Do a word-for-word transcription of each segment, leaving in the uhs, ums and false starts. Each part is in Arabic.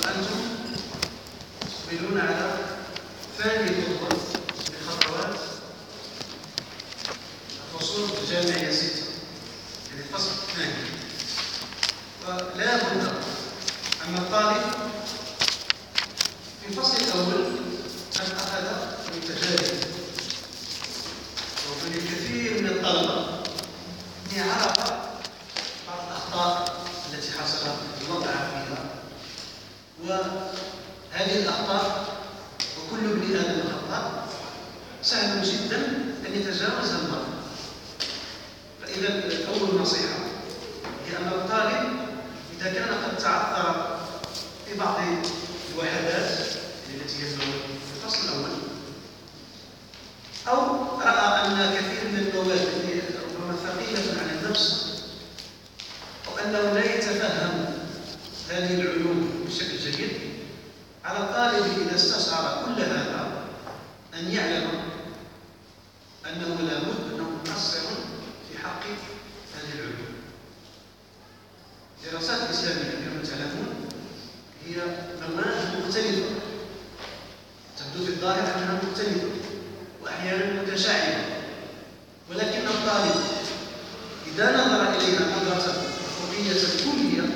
وأنتم تقبلون على ثاني خطوة من خطوات الفصول الجامعية ستة، يعني الفصل الثاني. ولا بد أن الطالب في الفصل الأول قد أخذ من تجارب ومن الكثير من الطلبة أن عرف بعض الأخطاء التي حصلت ووقع فيها، وهذه الأخطاء وكل ابن آدم خطاء سهل جدا أن يتجاوز المرء. فإذا أول نصيحة هي أن الطالب إذا كان قد تعثر في بعض الوحدات التي هي في الفصل الأول، أو رأى أن كثير من المواد ربما ثقيلة على النفس، أو أنه لا يتفهم هذه العلوم بشكل جيد، على الطالب إذا استشعر كل هذا أن يعلم أنه لابد أنه مقصر في حق هذه العلوم. الدراسات الإسلامية كما تعلمون هي مواد مختلفة، تبدو في الظاهر أنها مختلفة وأحيانا متشعبة، ولكن الطالب إذا نظر إليها نظرة فوقية كلية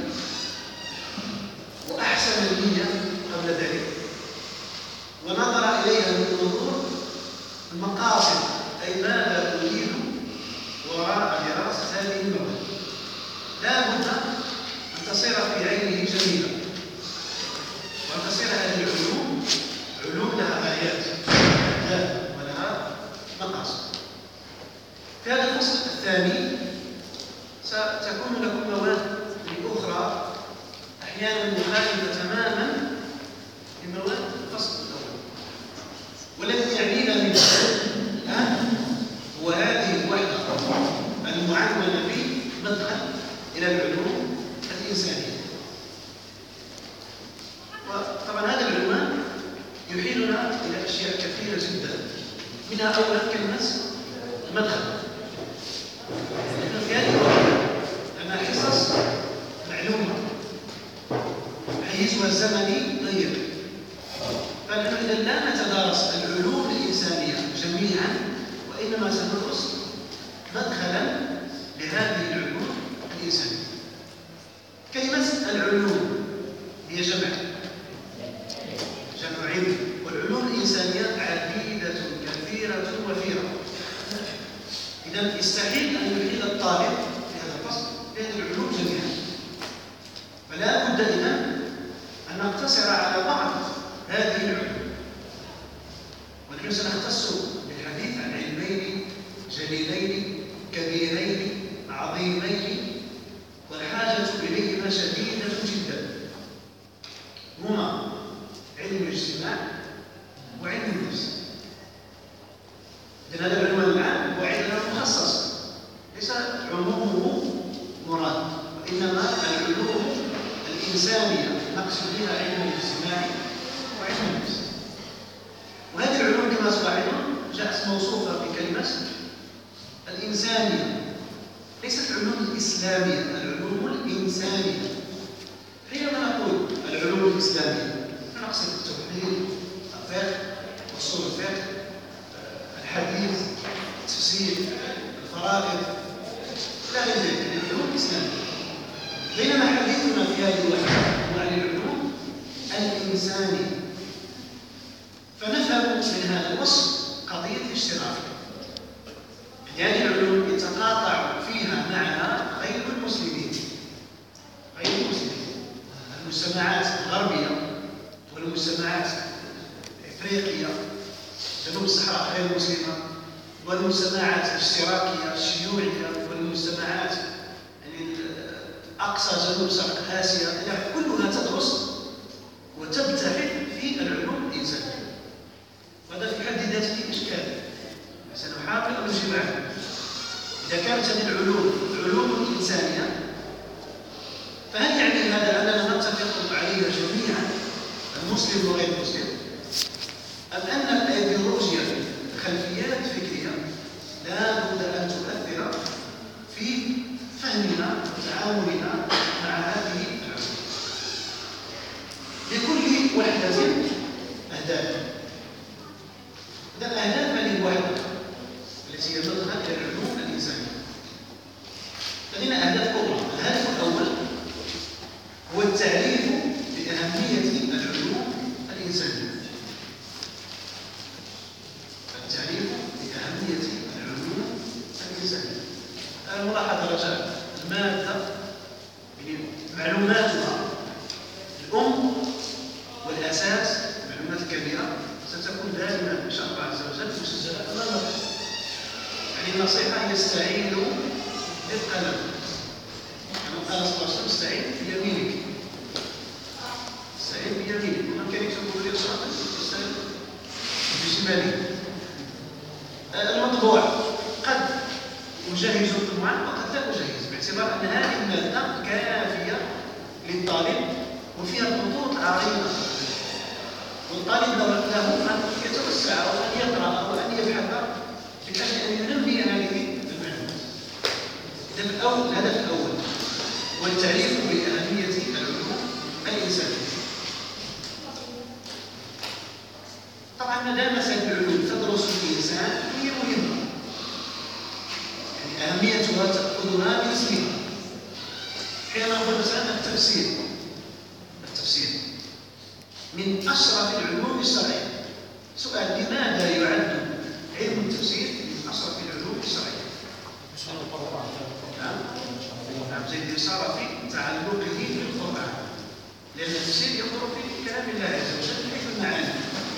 وأحسن النية قبل ذلك، ونظر إليها من منظور المقاصد، أي ماذا أريد وراء دراسة هذه المواد، لا بد أن تصير في عينه جميلة، وأن تصير هذه العلوم علوم لها غايات ولها مقاصد. في هذا الفصل الثاني ستكون لكم مواد أخرى أحيانا مخالفة تماما لمواد الفصل الأول، والذي يعنينا من الآن هو هذه الوحدة المعنونة بمدخل إلى العلوم الإنسانية. وطبعا هذا العنوان يحيلنا إلى أشياء كثيرة جدا، منها أولا كلمة المدخل. نحن في هذه الوحدة لنا حصص معلومة حيزها الزمني ضيق، فنحن إذا لا نتدارس العلوم الإنسانية جميعا، وإنما سندرس مدخلا لهذه العلوم الإنسانية. كلمة العلوم هي جمع جمع علم، والعلوم الإنسانية عديدة كثيرة وفيرة. إذا يستحيل أن يحيل الطالب في هذا الفصل بهذه العلوم جميعا، فلا بد إذا أن نقتصر على بعض هذه العلوم. ونحن سنختص بالحديث عن علمين جليلين كبيرين عظيمين والحاجة إليهما شديدة جدا، هما علم الاجتماع وعلم النفس. إذن هذا العنوان العام هو علم مخصص، ليس عمومه مراد، وإنما العلوم الإنسانية نقصد بها علم الاجتماع وعلم النفس. وهذه العلوم كما تلاحظون جاءت موصوفة بكلمة الإنسانية، ليست العلوم الإسلامية، العلوم الإنسانية. حينما نقول العلوم الإسلامية نقصد التوحيد، الفقه، أصول الفقه، الحديث، التفسير، الفرائض، إلى غير ذلك من العلوم الإسلامية. بينما حديثنا في هذه الوحدة هو عن العلوم الإنسانية، فنفهم من هذا الوصف قضية الاشتراك. هذه العلوم يتقاطع فيها معنا غير المسلمين، غير المسلمين، المجتمعات الغربية والمجتمعات الإفريقية، جنوب الصحراء غير المسلمة، والمجتمعات الاشتراكية الشيوعية، والمجتمعات يعني أقصى جنوب شرق آسيا، يعني كلها تدرس وتبتحث في العلوم الإنسانية. وهذا في حد ذاته إشكال، سنحاول أن نجيب عنه. إذا كانت هذه العلوم علوم إنسانية، فهل يعني هذا أننا نتفق عليها جميعا المسلم وغير المسلم؟ أم أن الأيديولوجيا الخلفيات الفكرية لا بد أن تؤثر في فهمنا وتعاملنا مع هذه العلوم؟ تلتزم أهداف. إذا الأهداف هذه واحدة التي هي تظهر إلى العلوم الإنسانية. لدينا أهداف كبرى. الهدف الأول هو التعريف بأهمية العلوم الإنسانية. التعريف بأهمية العلوم الإنسانية. الملاحظة رجاء المادة معلوماتها الأم والأساس، المعلومات الكبيرة ستكون دائما إن شاء الله عز وجل مسجلة أمامكم. يعني النصيحة هي استعينوا بالقلم. كما قال صلى الله عليه وسلم استعين بيمينك. استعين بيمينك، ومن كان يكتب لي صلاة استعين بشمالك. المطبوع قد أجهز طبعا وقد لا أجهز، باعتبار أن هذه المادة كافية للطالب وفيها خطوط عريضة، والطالب له أن يتوسع وأن يقرأ وأن يبحث من أجل أن ينمي هذه المعلومات. إذا الأول الهدف الأول هو التعريف بأهمية العلوم الإنسانية. طبعا ما دام مسائل العلوم تدرس الإنسان هي مهمة، يعني أهميتها تأخذها من اسمها. حينما نقول مثلا التفسير، التفسير من أشرف العلوم الشرعية. سؤال: لماذا يعد علم التفسير من أشرف العلوم الشرعية؟ نعم نعم زي الإشارة في تعلقه بالقرآن، لأن التفسير ينظر في كلام الله عز وجل من حيث المعاني.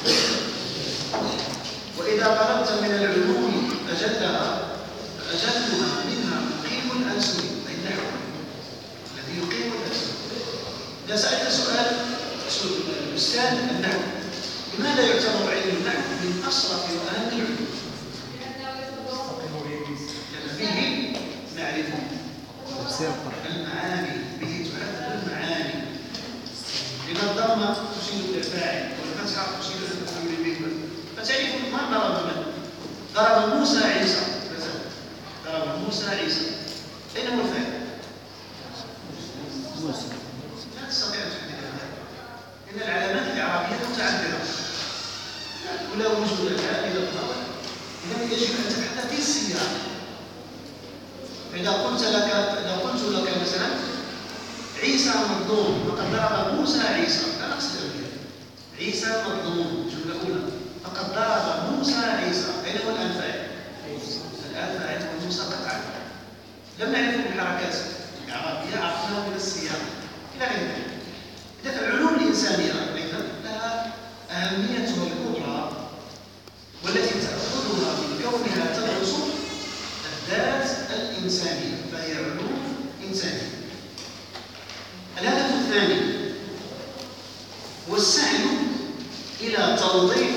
وإذا طلبت من العلوم أجلها فأجلها منها مقيم الألسن، أي النحو الذي يقيم الألسن. إذا سألت سؤال الأستاذ النحو: لماذا يعتبر علم النحو من أشرف وأهم العلوم؟ لأن فيه معرفة المعاني، به تحدد المعاني. إذا الضمة تشير إلى الفاعل والفتحة تشير إلى المفعول به، فتعرف ما ضرب من ضرب موسى عيسى مثلا. ضرب موسى عيسى، أين هو الفاعل؟ موسى. لا تستطيع أن تحدد هذا، إن العلامات الإعرابية متعددة ولا وجود لها إلى الضرب. إذا يجب أن تبحث في السياق. فإذا قلت لك إذا قلت لك مثلا عيسى مظلوم فقد ضرب موسى عيسى، لا نقصد بها. عيسى مظلوم جملة أولى، فقد ضرب موسى عيسى، أين هو الآن فاعل؟ الآن فاعل وموسى قطعا. لم نعرف الحركات الإعرابية، عرفناها من السياق إلى غير ذلك. إذا العلوم الإنسانية أيضا لها أهميتها الكبرى، والتي تأخذها من كونها تدرس الذات الإنسانية، فهي علوم إنسانية. الهدف الثاني هو السعي إلى توظيف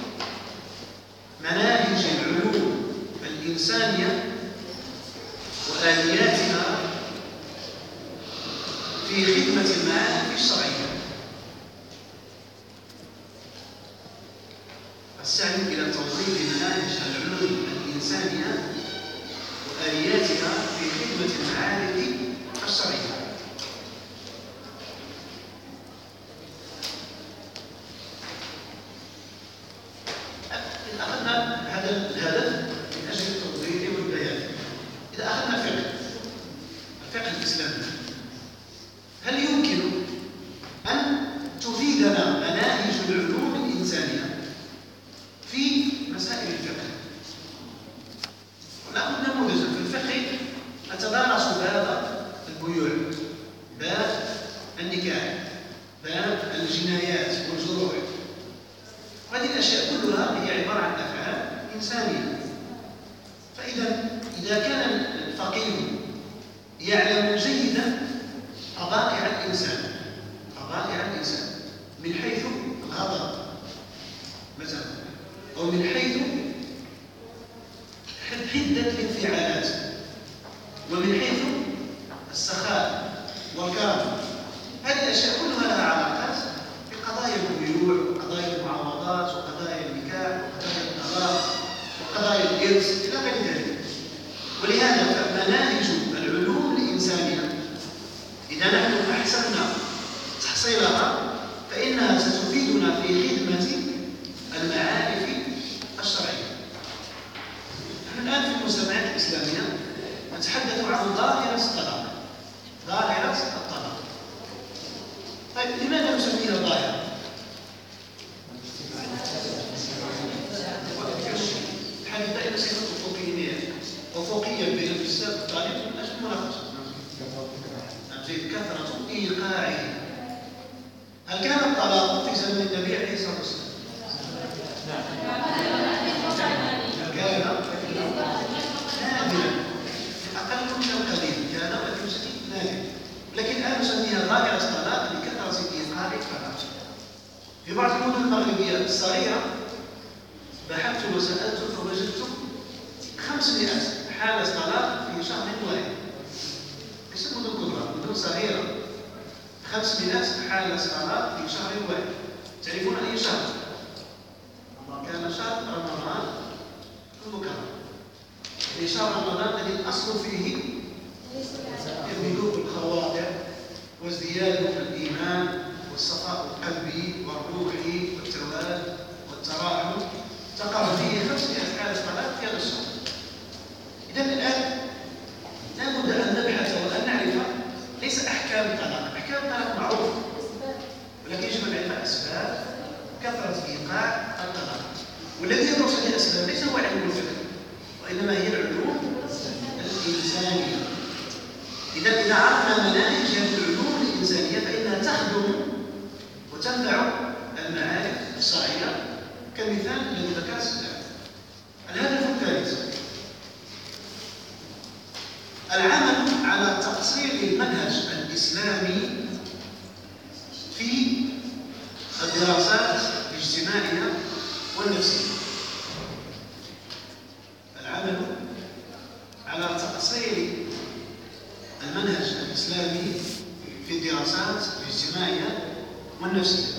مناهج العلوم الإنسانية وآلياتها في خدمة المعارف الشرعية. السعي إلى توظيف مناهج العلوم الإنسانية وآلياتها في خدمة المعارف الشرعية. إذا أخذنا هذا الهدف من أجل التوظيف والبيان، إذا أخذنا الفقه، الفقه الإسلامي، هل يمكن أن تفيدنا مناهج العلوم الإنسانية في مسائل الفقه؟ نأخذ نموذجا في الفقه. نتدارس باب البيوع، باب النكاح، باب الجنايات والجروح. هذه الأشياء كلها هي عبارة عن أفعال إنسانية. فإذا إذا كان الفقيه يعلم جيدا طبائع الإنسان، طبائع الإنسان من حيث الغضب مثلا، أو من حيث حدة الانفعالات، ومن حيث السخاء والكرم، هذه الأشياء كلها لها علاقات بقضايا البيوع وقضايا المعاوضات وقضايا النكاح وقضايا الطلاق وقضايا الإرث إلى غير ذلك. ولهذا فمناهج العلوم الإنسانية إذا نحن أحسننا تحصيلها فإنها ستفيدنا استخدم في خدمة المعارف الشرعية. نحن الآن في المجتمعات الإسلامية نتحدث عن ظاهرة الطلاق. ظاهرة الطلاق. طيب لماذا نسميها ظاهرة؟ الحديث دائما سيكون أفقيا أفقيا بين الأستاذ والطالب من أجل المناقشة. زيد كثرة إيقاعه. هل كان الطلاق في زمن النبي عليه الصلاة والسلام؟ كان نادرا، أقل من قليل، كان ولكن نادرا. لكن الآن نسميها ظاهرة الطلاق لكثرة إيقاع الطلاق. في بعض المدن المغربية الصغيرة بحثت وسألت فوجدت خمسمائة حالة طلاق في شهر واحد. ليس مدن كبرى، مدن صغيرة. خمسمائة حالة طلاق في شهر واحد. تعرفون أي شهر؟ كان شهر رمضان المكرم. يعني شهر رمضان الذي الأصل فيه بلوغ الخواطر وازدياد الإيمان والصفاء القلبي والروحي والتواد والتراحم. تقع فيه خمسمائة حالة طلاق في هذا الشهر. إذن الآن لابد أن نبحث وأن نعرف ليس أحكام الطلاق، أحكام الطلاق معروفة، ولكن يجب أن نعرف أسباب كثرة إيقاع الطلاق. والذي يدرس هذه الأسباب ليس هو علم الفقه، وإنما هي العلوم الإنسانية. إذا إذا عرفنا مناهج هذه العلوم الإنسانية فإنها تخدم وتنفع المعارف الشرعية كمثال الذي ذكر السلام. الهدف الثالث العمل على تأصيل المنهج الإسلامي في الدراسات الاجتماعية والنفسية. العمل على تأصيل المنهج الإسلامي في الدراسات الاجتماعية والنفسية.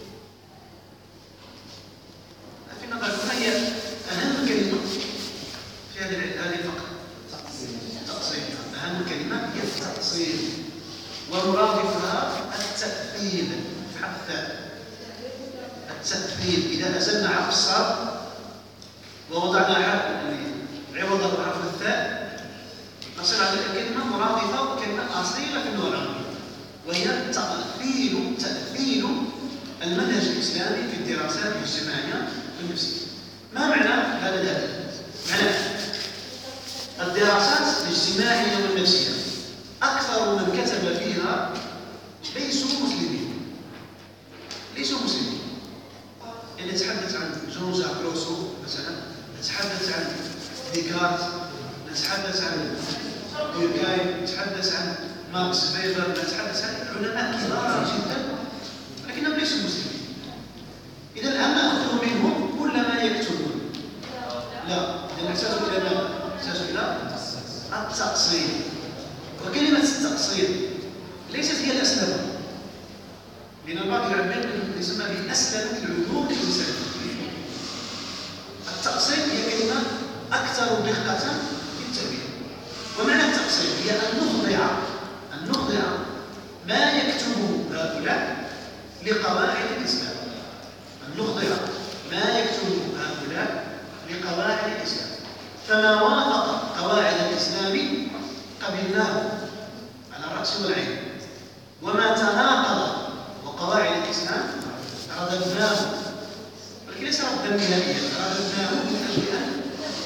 في نظركم هي أهم كلمة في هذه الفقرة. تأصيل. أهم كلمة هي التأصيل، ومرادفها التأثيل. حتى التأثيل إذا نزلنا حرف الصاد ووضعنا حرف عوض الحرف الثاء نصل على الكلمة مرادفة وكلمة أصيلة في اللغة العربية، وهي تأثيل تأثيل المنهج الإسلامي في الدراسات الاجتماعية والنفسية. ما معنى هذا الهدف؟ معنى الدراسات الاجتماعية والنفسية أكثر من كتب فيها ليسوا مسلمين. ليسوا مسلمين. يعني نتحدث عن جون جاك روسو مثلا، نتحدث عن ديكارت، نتحدث عن دوركايم، نتحدث عن ماركس فيبر، نتحدث عن علماء كبار جدا لكنهم ليسوا مسلمين. إذا الآن نأخذ منهم كل ما يكتبون. لا، إذا نحتاج إلى ماذا؟ نحتاج إلى التأصيل. وكلمة التأصيل ليست هي الأسلم، لأن البعض يعبر يسمى بأسلم العلوم الإنسانية. التأصيل هي كلمة أكثر دقة في التعبير. ومعنى التأصيل هي أن نخضع أن نخضع ما يكتبه هؤلاء لقواعد الإسلام. أن نخضع ما يكتبه هؤلاء لقواعد الإسلام. فما وافق قواعد الإسلام قبلناه على الرأس والعين، وما تناقض وقواعد الإسلام رددناه، ولكن ليس ردا نهائيا، رددناه من أجل أن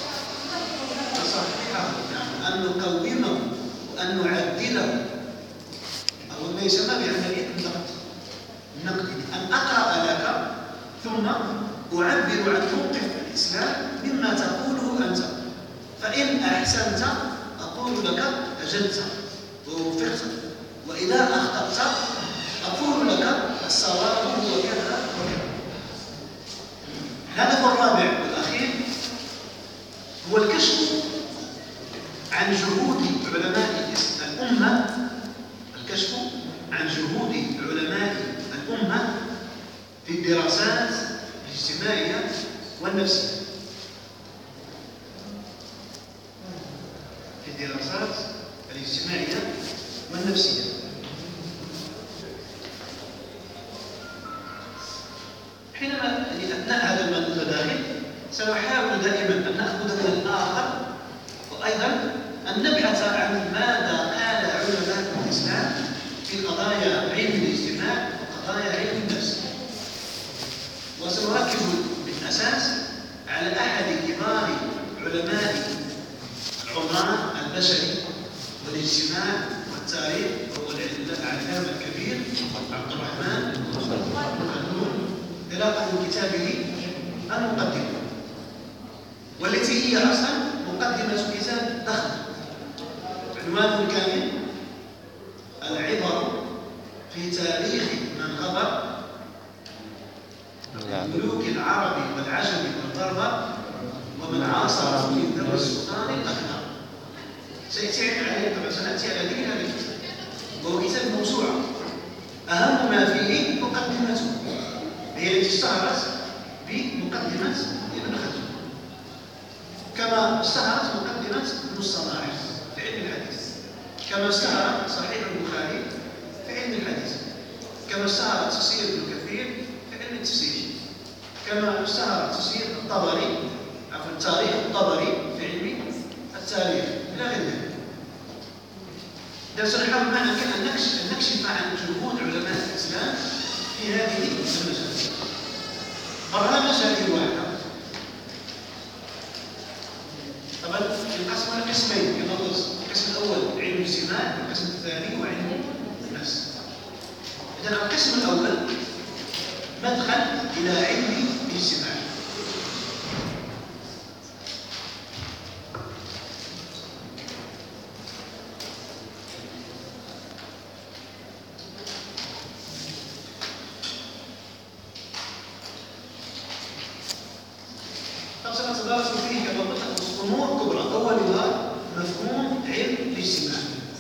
نصححه، أن نقومه وأن نعدله، أو ما يسمى بعملية النقد. النقد أن أقرأ لك ثم أعبر عن موقف الإسلام مما تقوله أنت، فإن أحسنت أقول لك أجلت ووفقت، وإذا أخطأت أقول لك الصواب هو كذا وكذا. الهدف الرابع والأخير هو الكشف عن جهود علماء الأمة، الكشف عن جهود علماء الأمة في الدراسات الاجتماعية والنفسية. في الدراسات الاجتماعية والنفسية. حينما يعني أثناء هذا المتداخل سنحاول دائما أن نأخذ من الآخر، وأيضا أن نبحث عن ماذا قال علماء الإسلام في قضايا علم الاجتماع وقضايا علم النفس. وسنركز بالأساس على أحد كبار علماء العمران البشري والاجتماع والتاريخ، وهو العلامة الكبير عبد الرحمن بن خلدون، انطلاقا من كتابه المقدمة، والتي هي أصلا مقدمة كتاب ضخم عنوانه الكامل العبر في تاريخ من غبر الملوك العربي والعجمي والبربر ومن عاصر من ذوي السلطان الأخضر. سيأتي عليه طبعا سنأتي على ذكر هذا الكتاب، وهو كتاب موسوعة أهم ما فيه مقدمته، هي التي اشتهرت بمقدمة ابن خلدون، كما اشتهرت مقدمة ابن الصلاح في علم الحديث، كما اشتهرت صحيح البخاري في علم الحديث، كما اشتهر تفسير ابن كثير في علم التفسير، كما اشتهر تفسير الطبري عفوا تاريخ الطبري في علم التاريخ إلى غير ذلك. إذا سنحاول معنا أن نكشف عن جهود علماء الإسلام في هذه المجالات. طبعا مجال واحدة طبعا ينقسم إلى قسمين كما قلت، القسم الأول علم الاجتماع، والقسم الثاني هو علم النفس. إذا القسم الأول مدخل إلى علم الاجتماع. طب سنتدارس فيه كما قلت أمور كبرى، أولها مفهوم علم الاجتماع.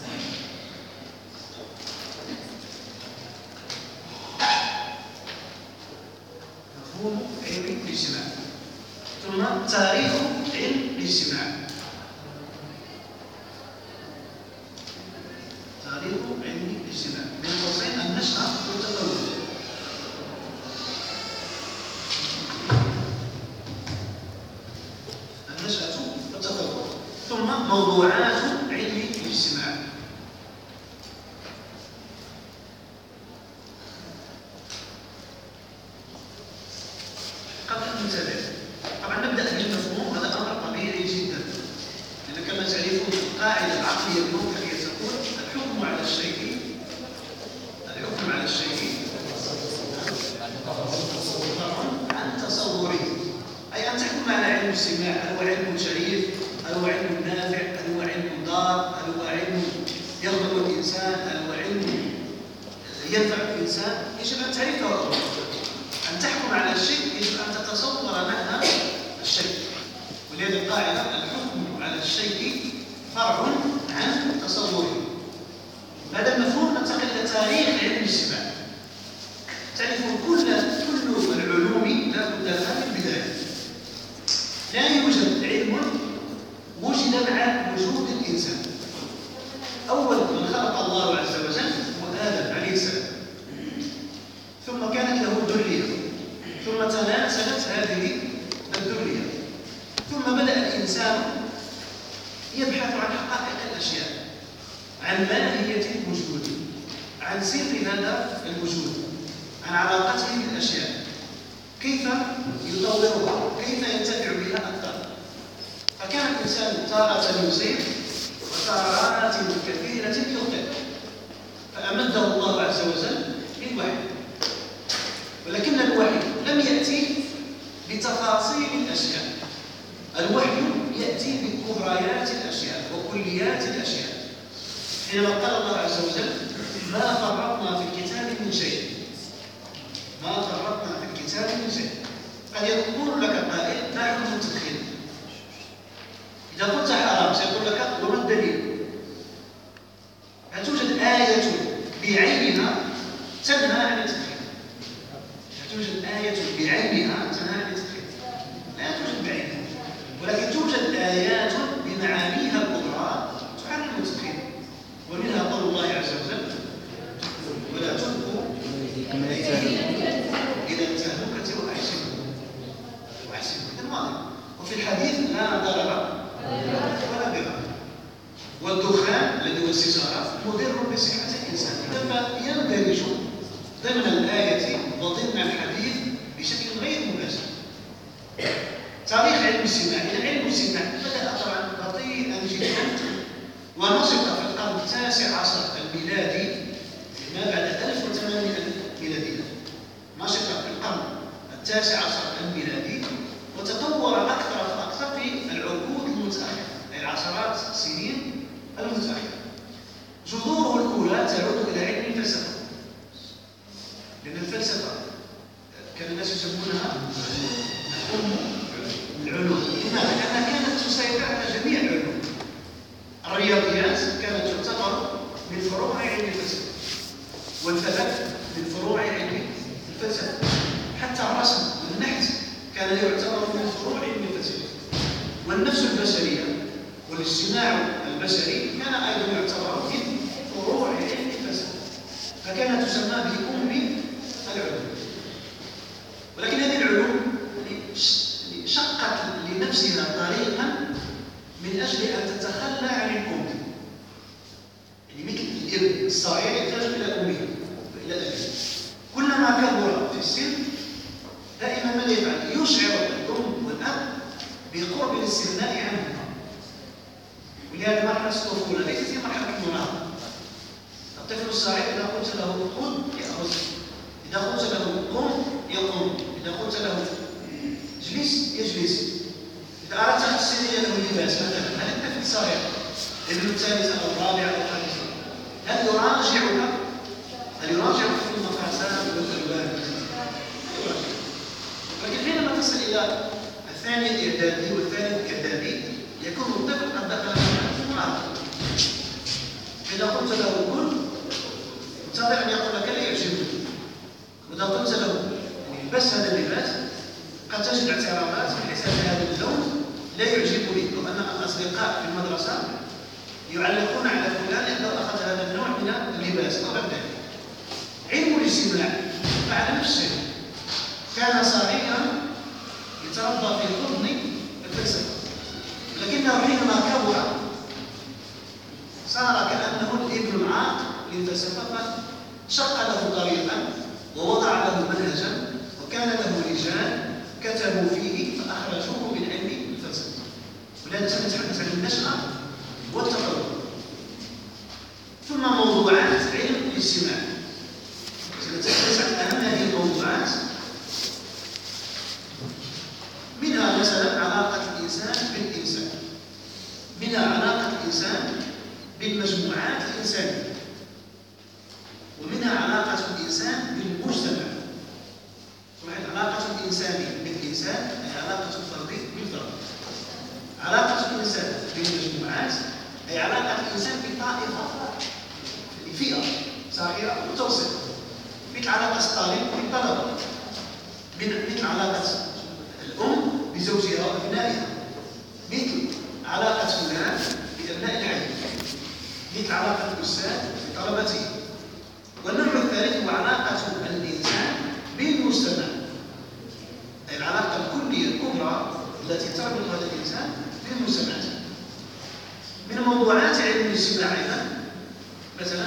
مفهوم علم الاجتماع، ثم تاريخ علم الاجتماع، تاريخ علم الاجتماع بين قوسين النشأة والتطور. النشأة والتطور، ثم موضوعات علم الاجتماع. قبل أن نتابع طبعا نبدأ بالمفهوم، هذا أمر طبيعي جدا، لأن كما تعرفون القاعدة العقلية المنطقية تقول الحكم على الشيء الحكم على الشيء عن تصوره، أي أن تحكم على علم الاجتماع، هل هو علم شريف، هل هو علم نافع، هل هو علم ضار، هل هو علم يخدم الإنسان، هل هو علم ينفع الإنسان، يجب أن تعرفه أولا. أن تحكم على الشيء يجب أن تتصور معنى الشيء، ولهذه القاعدة الحكم على الشيء فرع عن تصوره. هذا المفهوم ننتقل إلى تاريخ علم الاجتماع. تعرفون كل كل العلوم لا بد لها من بداية. لا يوجد علم وجد مع وجود الإنسان. أول من خلق الله عز وجل هو آدم عليه السلام، ثم كانت له ذرية، ثم تناسلت هذه الذرية، ثم بدأ الإنسان يبحث عن حقائق الأشياء، عن ماهية الوجود، عن سر هذا الوجود، عن علاقته بالأشياء، كيف يطورها، كيف ينتفع بها أكثر. فكان الإنسان تارة يصيب وتارات كثيرة يخطئ، فأمده الله عز وجل بالوحي، ولكن الوحي لم يأتي بتفاصيل الأشياء، الوحي يأتي بكبريات الأشياء وكليات الأشياء. حينما قال الله عز وجل ما فرطنا في الكتاب من شيء، ما فرطنا في الكتاب من شيء، قد يقول لك قائل ما حكم التدخين؟ إذا قلت حرام سيقول لك وما الدليل؟ لا توجد آية بعينها تنهى عن التدخين، لا توجد آية بعينها تنهى عن التدخين، لا توجد بعينها، ولكن توجد آيات بمعانيها الكبرى تحرم التدخين، ومنها قول الله عز وجل ولا تلقوا إلى التهلكة وأحيانا. ضمن الآية وضمن الحديث بشكل غير مباشر. تاريخ علم الاجتماع، علم الاجتماع بدأ طبعا بطيئا جدا ونشط في القرن التاسع عشر الميلادي ما بعد ألف وثمانمائة ميلادية. نشط في القرن التاسع عشر الميلادي وتطور أكثر فأكثر في العقود المتأخرة، أي العشرات السنين المتأخرة. جذوره الأولى تعود إلى علم الفلسفة، لأن الفلسفة كان الناس يسمونها أم العلوم. لماذا؟ لأنها كانت تسيطر على جميع العلوم. الرياضيات كانت تعتبر من فروع علم الفلسفة، والفلك من فروع علم الفلسفة، حتى الرسم والنحت كان يعتبر من فروع علم الفلسفة، والنفس البشرية والاجتماع البشري كان أيضا يعتبر من فروع علم الفلسفة، فكانت تسمى بأم العلوم. ولكن هذه العلوم شقت لنفسها طريقا من أجل أن تتخلى عن الأم. يعني مثل الابن الصغير يحتاج إلى أمه وإلى أبيه، كلما كبر في السن دائما ماذا يفعل؟ يشعر الأم والأب بقرب الاستغناء عنهما. ولهذا مرحلة الطفولة ليست هي مرحلة المراهقة. الطفل الصغير إذا قلت له خذ يأخذ، إذا قلت له قم يقوم، إذا قلت له اجلس يجلس، إذا أردت أن تشتري له لباس مثلا، هل الطفل الصغير ابن الثالثة أو الرابعة أو الخامسة هل يراجعك؟ هل يراجعك في المقاسات والألوان؟ ولكن حينما تصل إلى الثاني الإعدادي والثالث الإعدادي يكون الطفل قد دخل في المراهقة. إذا قلت له كل انتظر أن يقول لك لا يعجبني، وإذا قلت له بس هذا اللباس قد تجد اعتراضات من حساب هذا اللون لا يعجبني، لو أن الأصدقاء في المدرسة يعلقون على فلان لو أخذ هذا النوع من اللباس أو غير ذلك. علم الاجتماع فعل نفس الشيء، كان صغيرا يتربى في حضن الفلسفة، لكنه حينما كبر صار كأنه الابن العاق للفلسفة، فشق له طريقا ووضع له منهجا، وكان له رجال كتبوا فيه فأخرجوه من علم الفلسفة. ولهذا سنتحدث عن النشأة والتطور. ثم موضوعات علم الاجتماع، سنتحدث عن أهم هذه الموضوعات، منها مثلا علاقة الإنسان بالإنسان، منها علاقة الإنسان بالمجموعات الإنسانية، ومنها علاقة الإنسان بالمجتمع. علاقة الإنسان بالإنسان أي علاقة الفرد بالفرد، علاقة الإنسان بالمجموعات أي علاقة الإنسان بطائفة فئة صغيرة متوسطة، مثل علاقة الطالب بالطلبة، مثل علاقة الأم بزوجها وأبنائها، مثل علاقة فلان بأبناء العائلة، مثل علاقة الأستاذ بطلبته. والنوع الثالث هو علاقة الإنسان بالمجتمع، أي العلاقة الكلية الكبرى التي تربط هذا الإنسان بالمجتمع. من موضوعات علم الاجتماع أيضا مثلا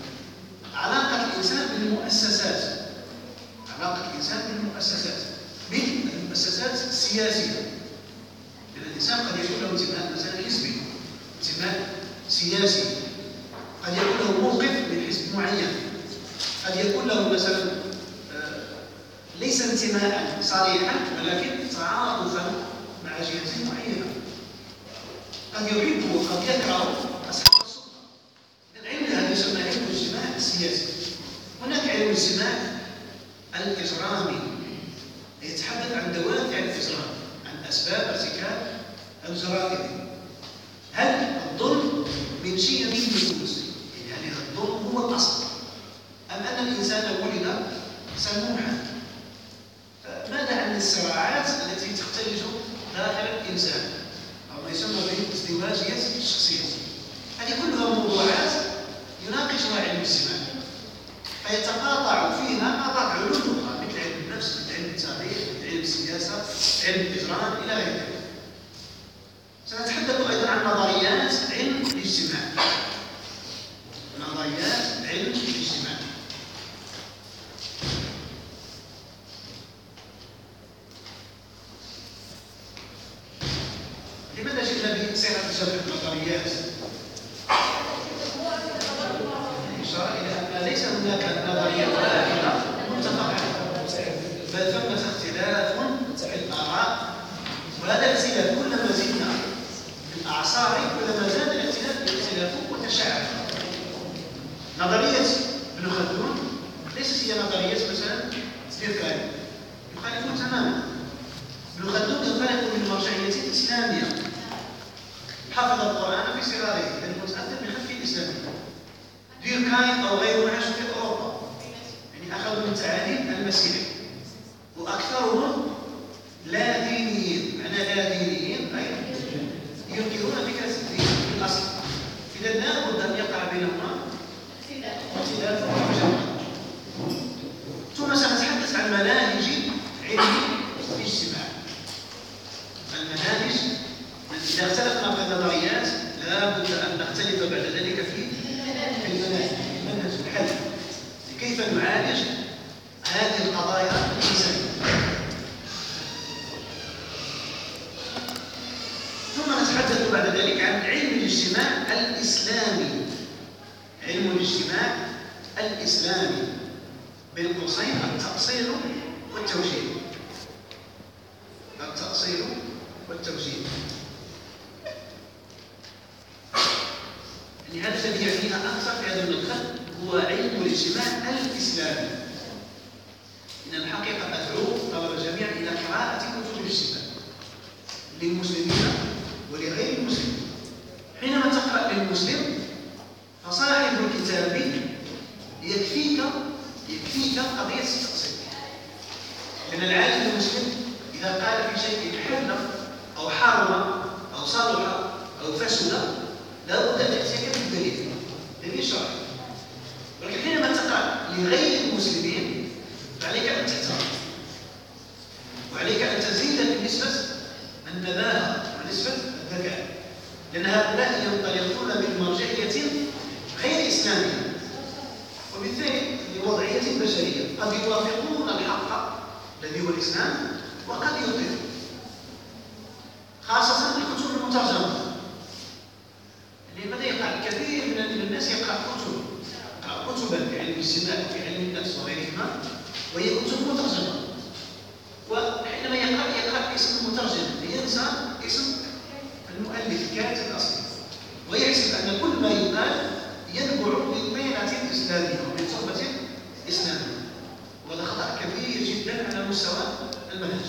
علاقة الإنسان بالمؤسسات، علاقة الإنسان بالمؤسسات مثل المؤسسات السياسية، لأن الإنسان قد يكون له انتماء مثلا حزبي، انتماء سياسي، قد يكون له موقف من حزب معين، قد يكون له مثلا ليس انتماء صريحا ولكن تعاطفا مع جهة معينة، قد يحب وقد يكره أصحاب السلطة. العلم هذا يسمى علم الاجتماع السياسي. هناك علم الاجتماع الإجرامي يتحدث عن دوافع الإجرام، عن أسباب ارتكاب الجرائم. هل الظلم من شيء من النفوس؟ يعني هل الظلم هو الأصل؟ أم أن الإنسان ولد سموحا؟ ماذا عن الصراعات التي تختلج داخل الإنسان أو ما يسمى بازدواجية الشخصية؟ هذه كلها موضوعات يناقشها علم الاجتماع، فيتقاطع فيها مع بعض علوم أخرى مثل علم النفس، مثل علم التاريخ، مثل علم السياسة، علم الإجرام إلى غير ذلك. سنتحدث أيضا عن نظريات علم الاجتماع، نظريات علم الاجتماع. صيغة الجمع نظريات إشارة إلى أن ليس هناك نظرية واحدة متفق عليها، بل ثمة اختلاف في الآراء، وهذا الاختلاف كلما زدنا في الأعصار كلما زاد الاختلاف الاختلاف وتشعب. نظرية ابن خلدون ليست هي نظرية مثلا ديركاي، يخالفون تماما. ابن خلدون ينطلق من مرجعية إسلامية، حفظ القرآن في صغره لأنه متأثر بخلفية الإسلامية. ديركاي أو غيره عاشوا في أوروبا، يعني أخذوا من تعاليم المسيح، وأكثرهم لا دينيين، معنى لا دينيين أي ينكرون فكرة الدين في الأصل، إذا لابد أن يقع بينهما اختلاف وجمع. ثم سنتحدث عن مناهج علم الاجتماع. المناهج إذا اختلفنا في النظريات لابد أن نختلف بعد ذلك في المناهج، منهج الحل كيف نعالج هذه القضايا الإنسانية. ثم نتحدث بعد ذلك عن علم الاجتماع الإسلامي. علم الاجتماع الإسلامي بين قوسين التأصيل والتوجيه. التأصيل والتوجيه يعني هذا الذي يعنينا أكثر في هذا المدخل هو علم الاجتماع الإسلامي. إن الحقيقة أدعو طلب الجميع إلى قراءة كتب الاجتماع للمسلمين ولغير المسلمين. حينما تقرأ للمسلم فصاحب الكتاب يكفيك يكفيك قضية التأصيل، لأن العالم المسلم إذا قال في شيء حل أو حرم أو صلح أو فسد لا بد أن يأتيك بالدليل، دليل شرعي. ولكن حينما تقرأ لغير المسلمين فعليك أن تحترم، وعليك أن تزيد في نسبة النباهة ونسبة الذكاء، لأن هؤلاء ينطلقون من مرجعية غير إسلامية، وبالتالي لوضعية بشرية قد يوافقون الحق الذي هو الإسلام وقد يخطئون، خاصة الكتب المترجمة. لماذا يقع الكثير من الناس يقرأ كتب يقرأ كتبا في علم الاجتماع وفي علم النفس وغيرهما وهي كتب مترجمة، وحينما يقرأ يقرأ اسم المترجم لينسى اسم المؤلف الكاتب الأصلي، ويحسب أن كل ما يقال ينبع من طينة إسلامية ومن تربة إسلامية، وهذا خطأ كبير جدا على مستوى المنهج.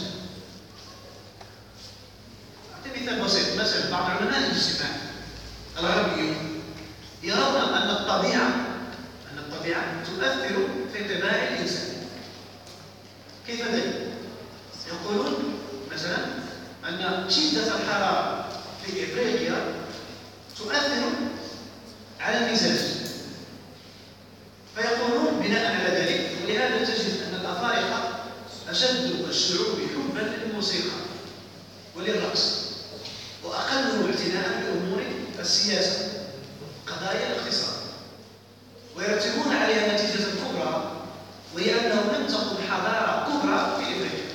أعطي مثال بسيط، مثلا بعض علماء الاجتماع الغربيون يرون أن الطبيعة أن الطبيعة تؤثر في طباع الإنسان. كيف ذلك؟ يقولون مثلا أن شدة الحرارة في إفريقيا تؤثر على المزاج، فيقولون بناء على ذلك ولهذا تجد أن الأفارقة أشد الشعوب حبا للموسيقى وللرقص، وأقلهم اعتناء بأمور السياسة قضايا الاقتصاد، ويرتبون عليها نتيجة كبرى وهي أنه لم تقم حضارة كبرى في إفريقيا.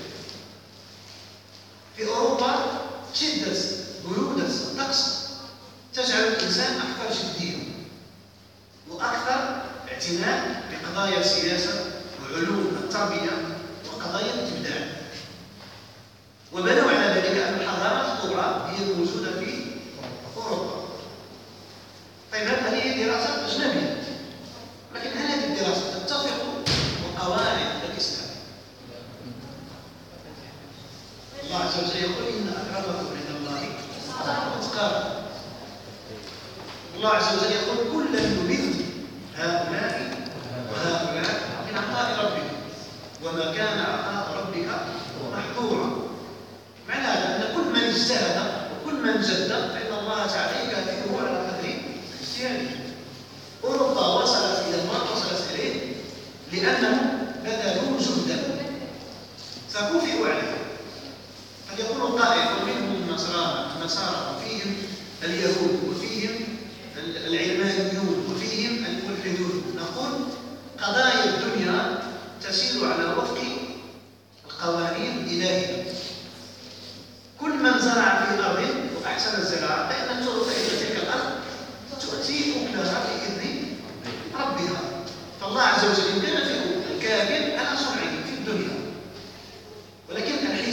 في أوروبا شدة برودة الطقس تجعل الإنسان أكثر جدية وأكثر اعتناء بقضايا السياسة وعلوم التربية وقضايا الإبداع، وبنوا على ذلك أن الحضارات الكبرى هي الموجودة في أوروبا. طيب هذه دراسة أجنبية، لكن هل هذه الدراسة تتفق وقواعد الإسلام؟ الله عز وجل يقول إن أكرمكم عند الله أتقاكم. الله عز وجل يقول كلا نمد هؤلاء وهؤلاء من عطاء ربك وما كان عطاء ربك محظورا. معنى هذا أن كل من اجتهد وكل من جد فإن الله تعالى يكافئه على قدر اجتهاده. أوروبا وصلت إلى ما وصلت إليه لأنهم بذلوا جهدا فكفئوا عليه. قد يكون الطائف ومنهم النصارى النصارى وفيهم اليهود وفيهم العلمانيون وفيهم الملحدون. نقول قضايا الدنيا تسير على وفق القوانين الإلهية. كل من زرع في أرض وأحسن الزراعة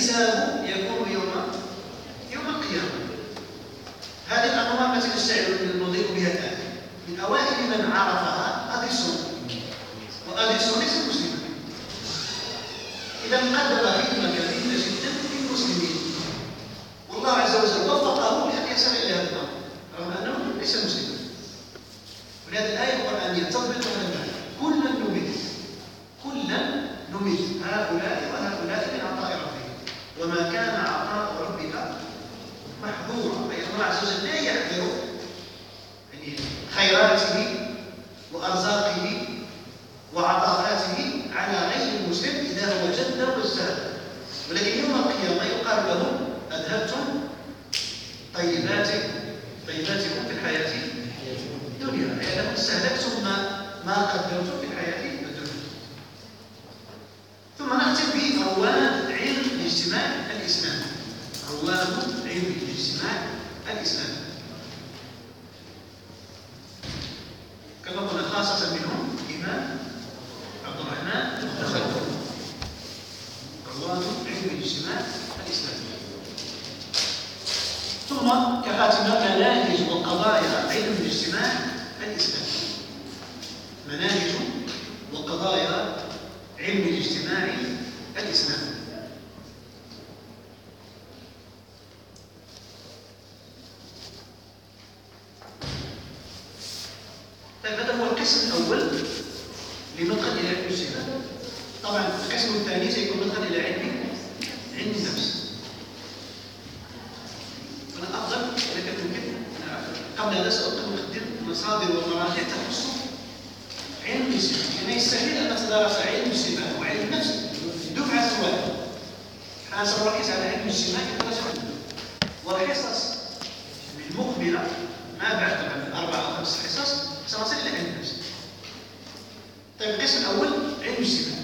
الحساب يكون يوم يوم القيامة. هذه الأنظمة التي نستعد نضيء بها الآن من أوائل من عرفها أديسون، وأديسون ليس مسلما. إذا قدر خدمة كبيرة جدا للمسلمين، والله عز وجل وفقه لأن يصل إلى هذا الأمر رغم أنه ليس مسلما. ولهذه الآية القرآنية تضبط هذا المعنى: كلا نمد كلا نمد هؤلاء وهؤلاء من عطاء ربهم وما كان عطاء ربك محظورا. أي الله عز وجل لا يحذر يعني خيراته وأرزاقه وعطاءاته على غير المسلم إذا هو جد واجتهد، ولكن يوم القيامة يقال له: أذهبتم طيباتكم طيباتكم في الحياة الدنيا، أي أنكم استهلكتم ما ما قدمتم في الحياة الدنيا. ثم نختم برواد علم الاجتماع الإسلامي. رواد علم الاجتماع الإسلامي كما قلنا خاصة منهم الإمام عبد الرحمن بن خلفون. رواد علم الاجتماع الإسلامي. ثم كخاتمة مناهج وقضايا علم الاجتماع الإسلامي. مناهج وقضايا علم الاجتماع الإسلامي. طيب هذا هو القسم الأول لندخل إلى علم الاجتماع. طبعا القسم الثاني سيكون مدخل إلى علم علم النفس. من الأفضل إذا كان ممكن قبل هذا سأقدم مصادر ومراجع تخص علم الاجتماع، لأنه يستحيل أن نتدارس علم الاجتماع وعلم النفس دفعة واحدة. أنا سأركز على علم الاجتماع كدرجة والحصص المقبلة ما بعد طبعا أربع أو خمس حصص سنصل إلى علم النفس. طيب القسم الأول علم الاجتماع.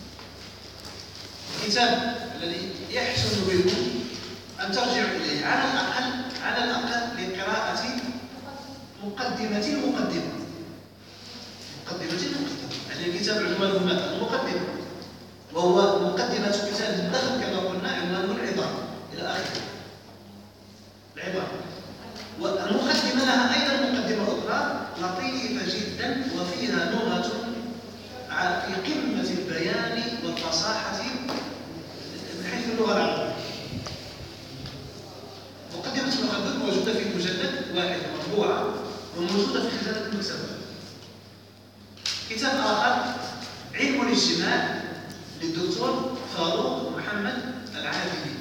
الكتاب الذي يحسن بكم أن ترجعوا إليه على الأقل على الأقل لقراءة مقدمة المقدمة. مقدمة المقدمة يعني الكتاب عنوانه ماذا؟ المقدمة، وهو مقدمة كتاب الدخل كما قلنا عنوانه العبارة إلى آخره. العبارة والمقدمة لها أيضا مقدمة أخرى لطيفة جدا وفيها لغة في قمة البيان والفصاحة من حيث اللغة العربية. مقدمة المقدمة موجودة في مجلد واحد مطبوعة وموجودة في خزانة المكتبة. كتاب آخر علم الاجتماع للدكتور فاروق محمد العابدي.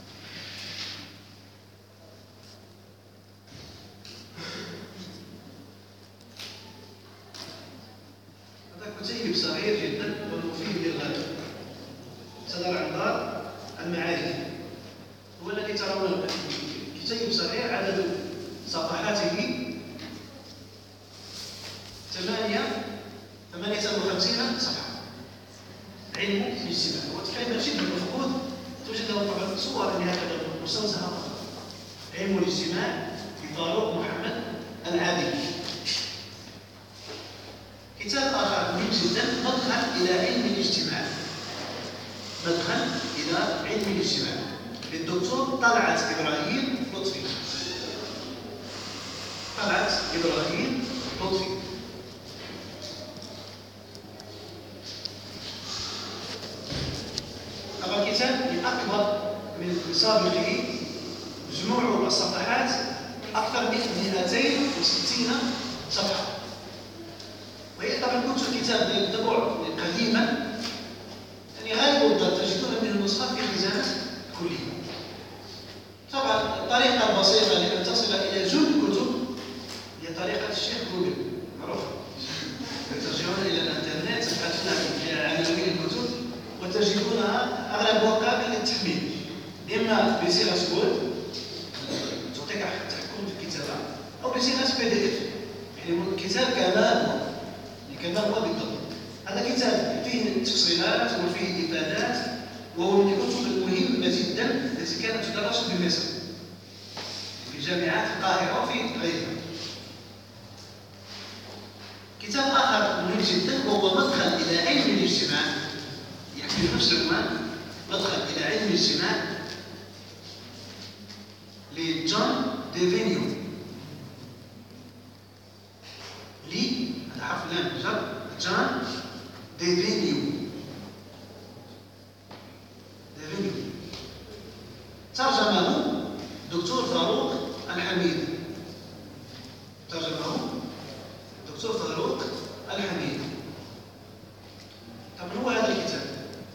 هذا كتيب صغير جدا ومفيد للغاية. صدر عن دار المعارف، هو الذي ترونه. كتيب صغير عدد صفحاته ثمانية ثمانية وخمسين صفحة. علم الاجتماع هو تقريبا شبه مفقود، توجد له طبعا صور لهكذا مستوسعة. علم الاجتماع لفاروق محمد العابدي. كتاب آخر مهم جدا مدخل إلى علم الاجتماع. مدخل إلى علم الاجتماع للدكتور طلعت إبراهيم لطفي. طلعت إبراهيم لطفي. هذا الكتاب أكبر من سابقه، مجموع الصفحات أكثر من مئتين وستين صفحة. وهي طبعا كنت الكتاب يطبع قديما، يعني غالب الضرب تجدون من النسخة في خزانة كلية. طبعا الطريقة البسيطة لأن تصل إلى جل الكتب هي طريقة الشيخ جوجل معروفة. ترجعون إلى الإنترنت تبحثون عن عناوين الكتب وتجدونها أغلبها قابل للتحميل، إما بصيغة وورد تعطيك تحكم في الكتابة أو بصيغة بي دي إف، يعني الكتاب كما هو كما هو بالضبط. هذا كتاب فيه تفصيلات وفيه إفادات، وهو من الكتب المهمة جدا التي كانت تدرس في مصر في جامعات القاهرة وفي غيرها. كتاب آخر مهم جدا وهو مدخل إلى علم الاجتماع، يحمل نفس العنوان مدخل إلى علم الاجتماع لجون ديفينيو. لي هذا حرف اللام جر جون ديفينيو. ديفينيو ترجمه دكتور فاروق الحميد. ترجمه دكتور فاروق الحميد. طبعا هو هذا الكتاب،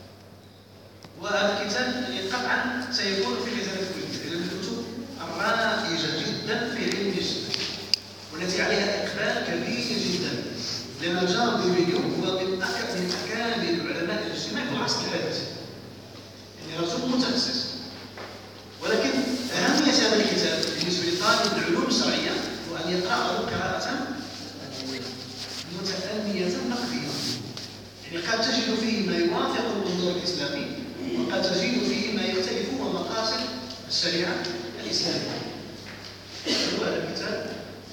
وهذا الكتاب قطعا سيكون في خزانة الكلية من الكتب الرائجة جدا في علم الاجتماع والتي عليها إقبال كبير جدا، لأن جون ديفينيو هو من أكابر علماء الاجتماع في العصر الحديث، يعني رجل متخصص. ولكن أهمية هذا الكتاب بالنسبة لطالب العلوم الشرعية هو أن يقرأه قراءة متأنية نقدية، يعني قد تجد فيه ما يوافق المنظور الإسلامي وقد تجد فيه ما يختلف هو مقاصد الشريعة الإسلامية. هو هذا الكتاب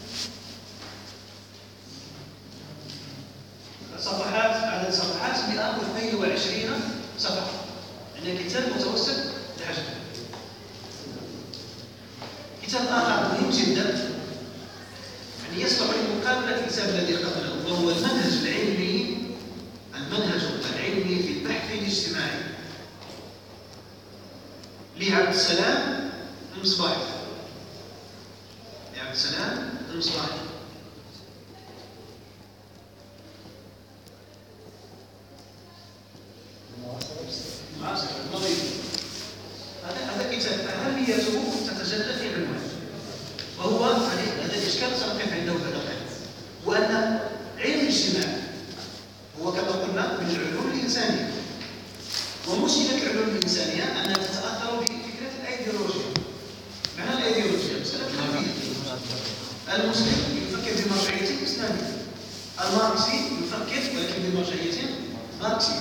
صفحات، عدد صفحات مئة واثنين وعشرين صفحة، يعني كتاب متوسط الحجم. كتاب آخر مهم جدا يعني يصلح لمقابلة الكتاب الذي قبله، وهو المنهج العلمي المنهج العلمي في البحث الاجتماعي لعبد السلام المصباحي. لعبد السلام المصباحي. هذا الكتاب أهميته تتجلى في عنوانه، وهو هذا الإشكال سنقف عنده بعد قليل، وأن علم الاجتماع هو كما قلنا من العلوم الإنسانية، ومشكلة العلوم الإنسانية أنها تتأثر بفكرة الأيديولوجيا. معنى الأيديولوجيا مسألة خفيفة. المسلم يفكر بمرجعية إسلامية، الماركسي يفكر ولكن بمرجعية ماركسية،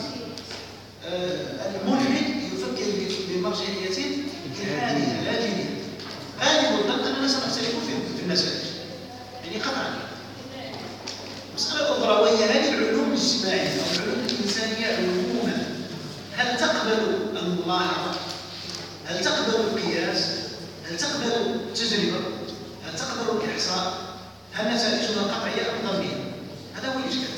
الملحد يفكر بمرجعية إلحادية لا دينية. غالب الظن أننا سنختلف في النتائج، يعني قطعا. مسألة أخرى وهي هذه العلوم الاجتماعية أو العلوم الإنسانية عموما، هل تقبل الملاحظة؟ هل تقبل القياس؟ هل تقبل التجربة؟ هل تقبل الإحصاء؟ هل نتائجها قطعية أم ظنية؟ هذا هو الإشكال.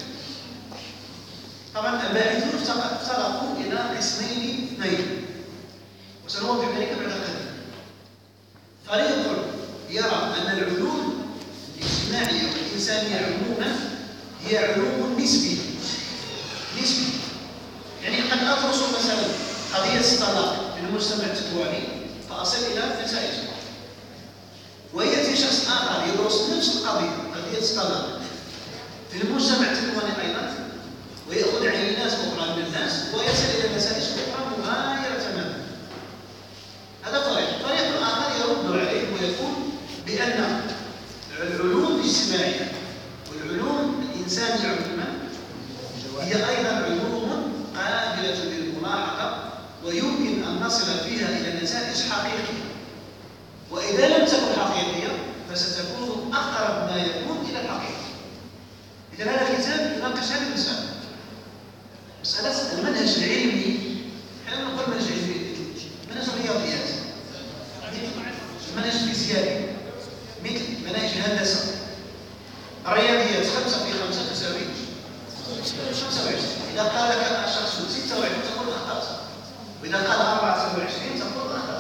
طبعا الباحثون افترقوا إلى قسمين اثنين، وسنوضح ذلك بعد قليل. فريق يرى أن العلوم الاجتماعية والإنسانية عموما هي علوم نسبية. نسبية يعني قد أدرس مثلا قضية الطلاق في المجتمع التطوعي فأصل إلى نتائج، ويأتي شخص آخر يدرس نفس القضية قضية الطلاق في المجتمع التطوعي أيضا ويأخذ عينات أخرى من الناس ويصل إلى نتائج أخرى مغايرة تماما. هذا طريق. الطريق الآخر يرد عليه ويقول بأن العلوم الاجتماعية والعلوم الإنسانية عموما هي أيضا علوم قابلة للملاحظة ويمكن أن نصل فيها إلى نتائج حقيقية، وإذا لم تكن حقيقية فستكون أقرب ما يكون إلى الحقيقة. إذا هذا الكتاب يناقش هذه المسألة، مسألة المنهج العلمي. احنا نقول منهج علمي، منهج الرياضيات، المنهج الفيزيائي، مثل مناهج الهندسة. الرياضيات خمسة في خمسة تساوي خمسة وعشرين. إذا قال لك الشخص ستة وعشرين تقول أخطأت، وإذا قال أربعة وعشرين تقول أخطأت.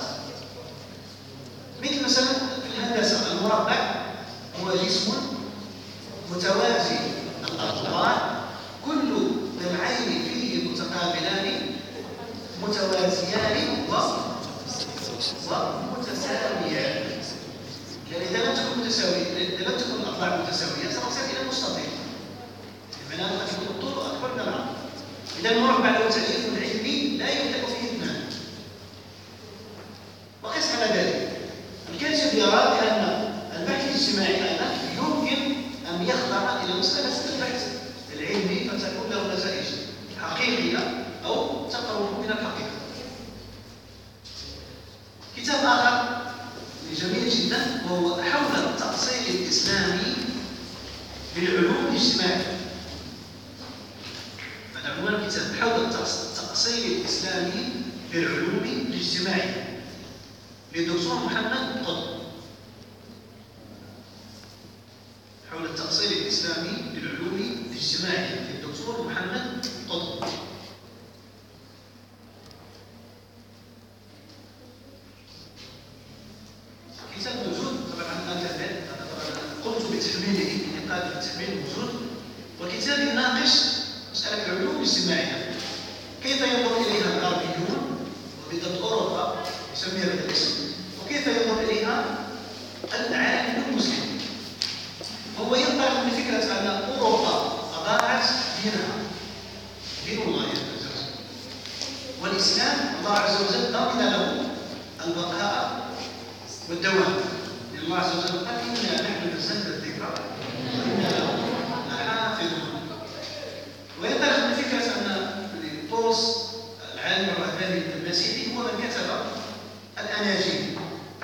مثل مثلا في الهندسة المربع هو جسم متوازي الأضلاع، كل ضلعين فيه متقابلان متوازيان ومتساويان. يعني إذا لم تكن متساوية، إذا لم تكن الأضلاع متساوية سنصل إلى مستطيل، بمعنى أن تكون الطول أكبر من العرض. إذا المربع له تعريف علمي لا يمكن فيه اثنان. وقس على ذلك الكاتب يرى بأن البحث الاجتماعي أيضا يمكن أن يخضع إلى مسألة البحث العلمي فتكون له نتائج حقيقية أو تقرب من الحقيقة. كتاب آخر جميل جدا وهو حول التأصيل الإسلامي للعلوم الاجتماعية. هذا عنوان الكتاب، حول التأصيل الإسلامي للعلوم الاجتماعية للدكتور محمد قطب حول التأصيل الإسلامي للعلوم الاجتماعية للدكتور محمد قطب. كتاب موجود طبعا عن الانترنت، انا طبعا قمت بتحميله لقاء التحميل موجود، وكتاب يناقش مسألة العلوم الاجتماعية كيف ينظر إليها الغربيون وبالذات أوروبا يسميها بهذا الاسم، وكيف ينظر إليها العالم المسلم. هو ينطلق من فكرة أن أوروبا أضاعت دينها، دين الله عز وجل، والإسلام الله عز وجل ضمن له البقاء والدوام. الله عز وجل قال إنا نحن نزلنا الذكر وإنا له لحافظون. وينطلق من فكرة أن بولس العالم الرهباني المسيحي هو من كتب الأناجيل،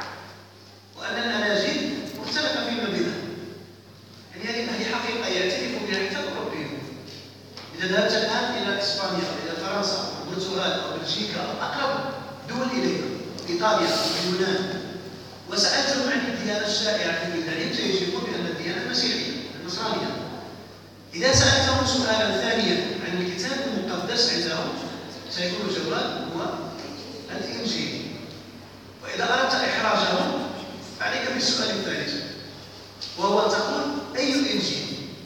وأن الأناجيل مختلفة فيما بينها. يعني هذه حقيقة يعترف بها حتى الأوروبيون. إذا ذهبت الآن إلى إسبانيا أو إلى فرنسا أو البرتغال أو بلجيكا أو أقرب دول إلينا، إيطاليا أو اليونان، وسألتهم عن الديانة الشائعة في بلادهم سيجيبون بأن الديانة المسيحية النصرانية. إذا سألتهم سؤالا ثانيا عن الكتاب المقدس عندهم سيكون الجواب هو الإنجيل. وإذا أردت إحراجهم فعليك بالسؤال الثالث، وهو تقول أي الإنجيل؟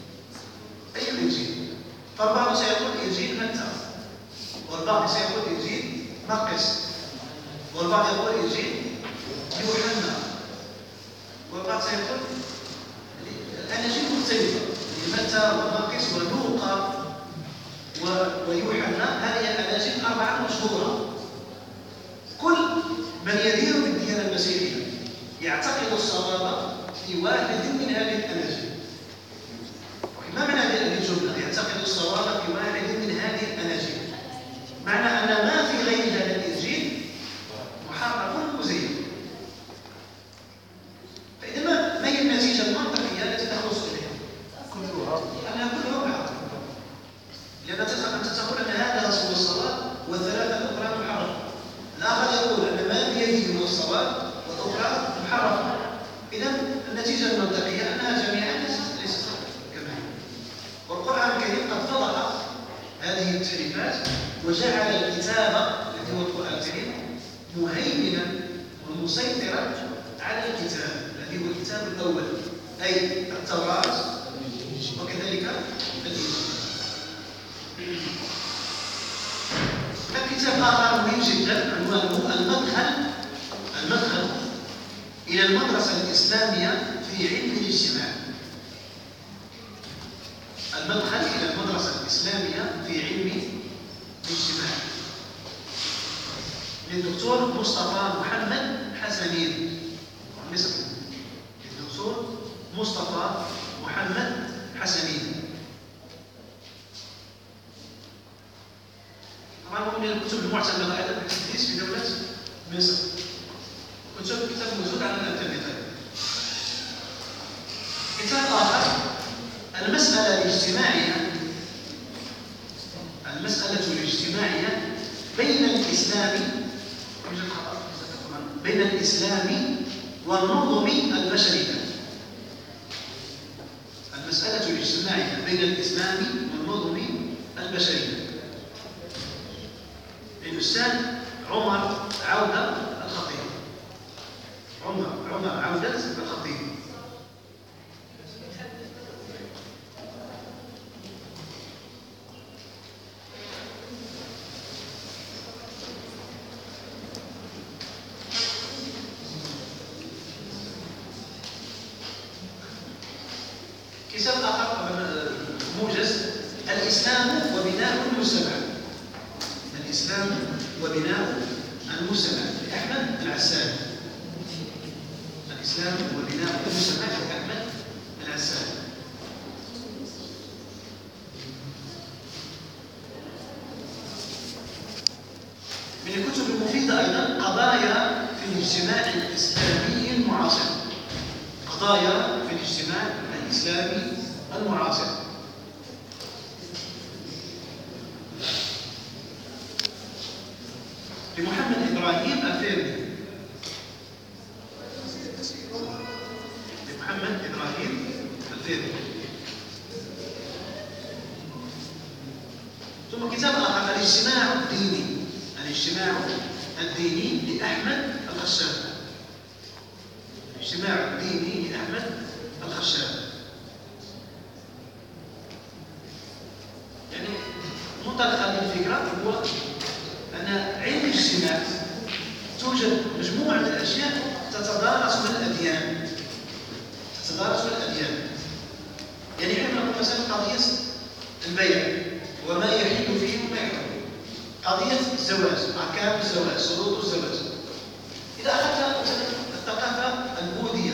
أي الإنجيل؟ فالبعض سيقول إنجيل متى، والبعض سيقول إنجيل مرقس، والبعض يقول إنجيل يوحنا، والبعض سيقول الأناجيل مختلفة، متى ومرقس ولوقا ويوحنا، هذه الأناجيل أربعة مشهورة. كل من يدين بالديانة المسيحية يعتقد الصواب في واحد من هذه الأناجيل. ما معنى هذه الجملة؟ يعتقد الصواب في واحد من هذه الأناجيل، معنى أن ما في غير هذا الإنجيل محرف مزيف. فإذا ما هي النتيجة المنطقية التي تخلص إليها؟ كلها أنها كلها محرف، لأن أنت تقول أن هذا هو الصواب والثلاثة الأخرى محرفة. الآخر يقول أن ما بيده هو الصواب والأخرى محرفة. إذا النتيجة المنطقية أنها جميعا ليست كما هي. والقرآن الكريم قد فضح هذه التحريفات وجعل الكتاب الذي هو القرآن الكريم مهيمنا ومسيطرا على الكتاب الذي هو الكتاب الأول، أي التوراة وكذلك الإنجيل. كتاب آخر مهم جدا عنوانه المدخل المدخل إلى المدرسة الإسلامية في علم الاجتماع. المدخل إلى المدرسة الإسلامية في علم الاجتماع للدكتور مصطفى محمد حسنين مصر. الدكتور مصطفى محمد حسنين طبعا من الكتب المعتمدة على التدريس في دولة مصر. كتب كتاب موجود على الانترنت. كتاب آخر المسألة الاجتماعية المسألة الاجتماعية بين الإسلام بين الإسلام والنظم البشرية. المسألة الاجتماعية بين الإسلام والنظم البشرية للأستاذ عمر عودة الخطيب. عمر عمر عودة الخطيب. كتاب آخر موجز الإسلام وبناء المجتمع. الإسلام وبناء المجتمع لأحمد العسال. الإسلام وبناء المجتمع لأحمد العسال. من الكتب المفيدة أيضا قضايا في الاجتماع الإسلامي المعاصر. قضايا في الاجتماع الإسلامي المعاصر. لمحمد إبراهيم الفيرمي. لمحمد إبراهيم الفيرمي. ثم كتاب آخر الاجتماع الديني. الاجتماع الديني لأحمد الخشاب. الاجتماع الديني لأحمد الخشاب. يعني منطلق هذه الفكرة هو أن علم الاجتماع توجد مجموعة من الأشياء تتدارس من الأديان. تتدارس من الأديان. يعني احنا نقول مثلا قضية البيع وما يحل فيه وما يحرم. قضية الزواج، أحكام الزواج، شروط الزواج. إذا أخذت مثلا الثقافة البوذية،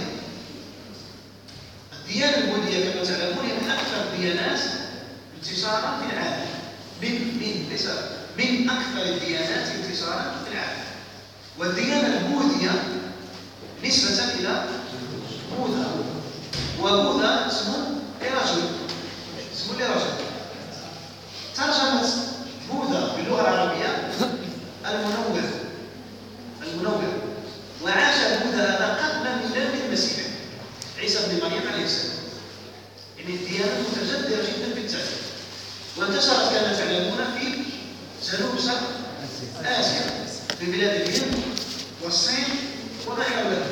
الديانة البوذية كما تعلمون هي من أكثر الديانات انتشارا في العالم. من من ليس من أكثر الديانات انتشارا في العالم. والديانة البوذية نسبة إلى بوذا، وبوذا اسمه لرجل، اسمه لرجل. ترجمة بوذا باللغة العربية المنور، المنور. وعاش بوذا هذا قبل ميلاد المسيح عيسى بن مريم عليه السلام. يعني الديانة متجذرة جدا في التاريخ، وانتشرت كما تعلمون في جنوب شرق آسيا، في بلاد الهند والصين وما حولها.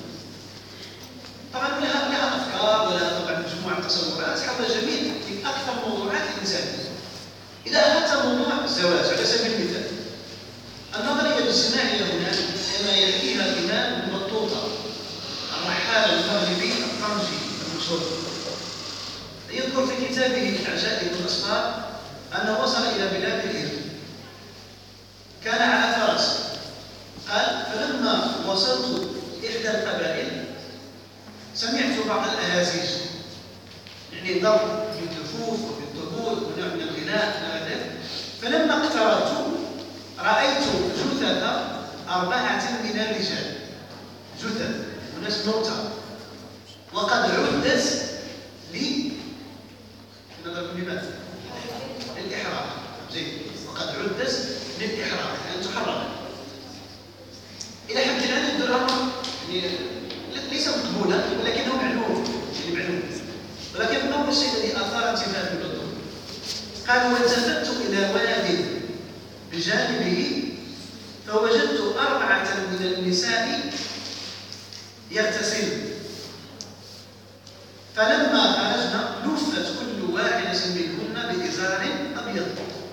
طبعا لها لها افكار ولها طبعا مجموعه تصورات حول جميع في اكثر موضوعات الانسانيه. اذا اخذت موضوع الزواج على سبيل المثال، النظريه الاجتماعيه هنا كما يحكيها الامام ابن بطوطه الرحال المغربي الطنجي المشهور، يذكر في كتابه عجائب الاسفار انه وصل الى بلاد الهند، كان على فرس. قال: فلما وصلت احدى القبائل سمعت بعض الاهازيج، يعني ضرب بالدفوف وبالطبول ونوع من الغناء الى ذلك. فلما اقتربت رايت جثث اربعه من الرجال، جثث وناس موتى، وقد عدت لي نضرب لماذا؟ للاحراق. زين، وقد عدت للاحراق يعني تحرق. الى حد الان يبدو الامر يعني ليس مقبولا ولكنه معلوم، يعني معلوم. ولكن ما هو الشيء الذي اثار انتباهي بالضبط؟ قال: والتفت الى واد بجانبه فوجدت اربعه من النساء يغتسلن، فلما خرجنا لفت كل واحده منهن بازار ابيض،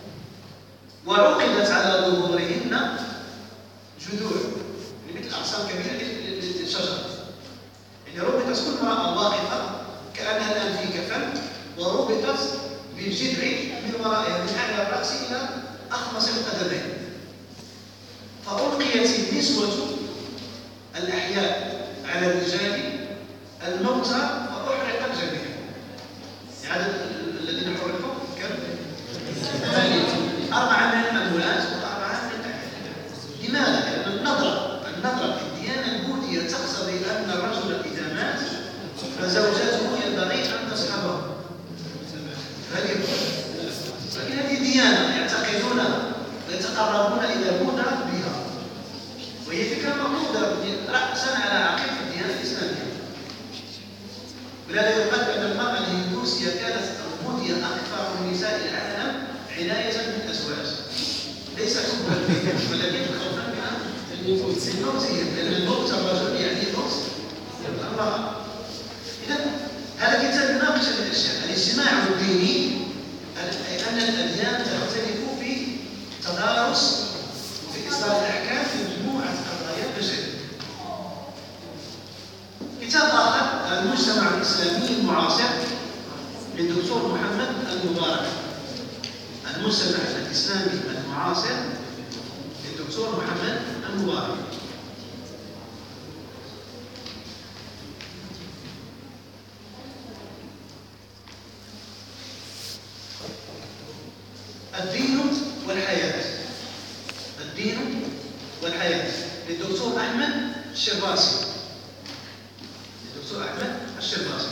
وعقدت على ظهورهن جذوع، يعني مثل اغصان كبيره للشجر. يعني ربطت كل امرأة واقفة كأنها الآن في كفن، وربطت بالجذع من ورائها من أعلى الرأس إلى أخمص القدمين. فألقيت النسوة الأحياء على الرجال الموتى وأحرق الجميع. يعني الذين حرقوا كم؟ ثمانية، أربعة من الأموات وأربعة من الأحياء. لماذا؟ لأن النظرة النظرة في الديانة البوذية تقتضي أن الرجل إذا مات فزوجته ينبغي أن تصحبه. لكن هذه ديانة يعتقدونها ويتقربون إلى بوذا بها، وهي فكرة مقصودة رأسا على عقب في الديانة الإسلامية. ولهذا يقال أن المرأة الهندوسية كانت البوذية أكثر نساء العالم عناية بالأزواج، ليس حبا بهم ولكن خوفا منها الموتهم، لأن الموت الرجل يعني موت المرأة. إذا هذا الكتاب يناقش هذه الأشياء. الاجتماع الديني أي أن الأديان تختلف في تدارس وفي إصدار الأحكام في مجموعة قضايا بشرية. كتاب آخر المجتمع الإسلامي المعاصر للدكتور محمد المبارك. المجتمع الإسلامي المعاصر للدكتور محمد المبارك. الدين والحياة. الدين والحياة للدكتور أحمد الشرباسي. الدكتور أحمد الشرباسي.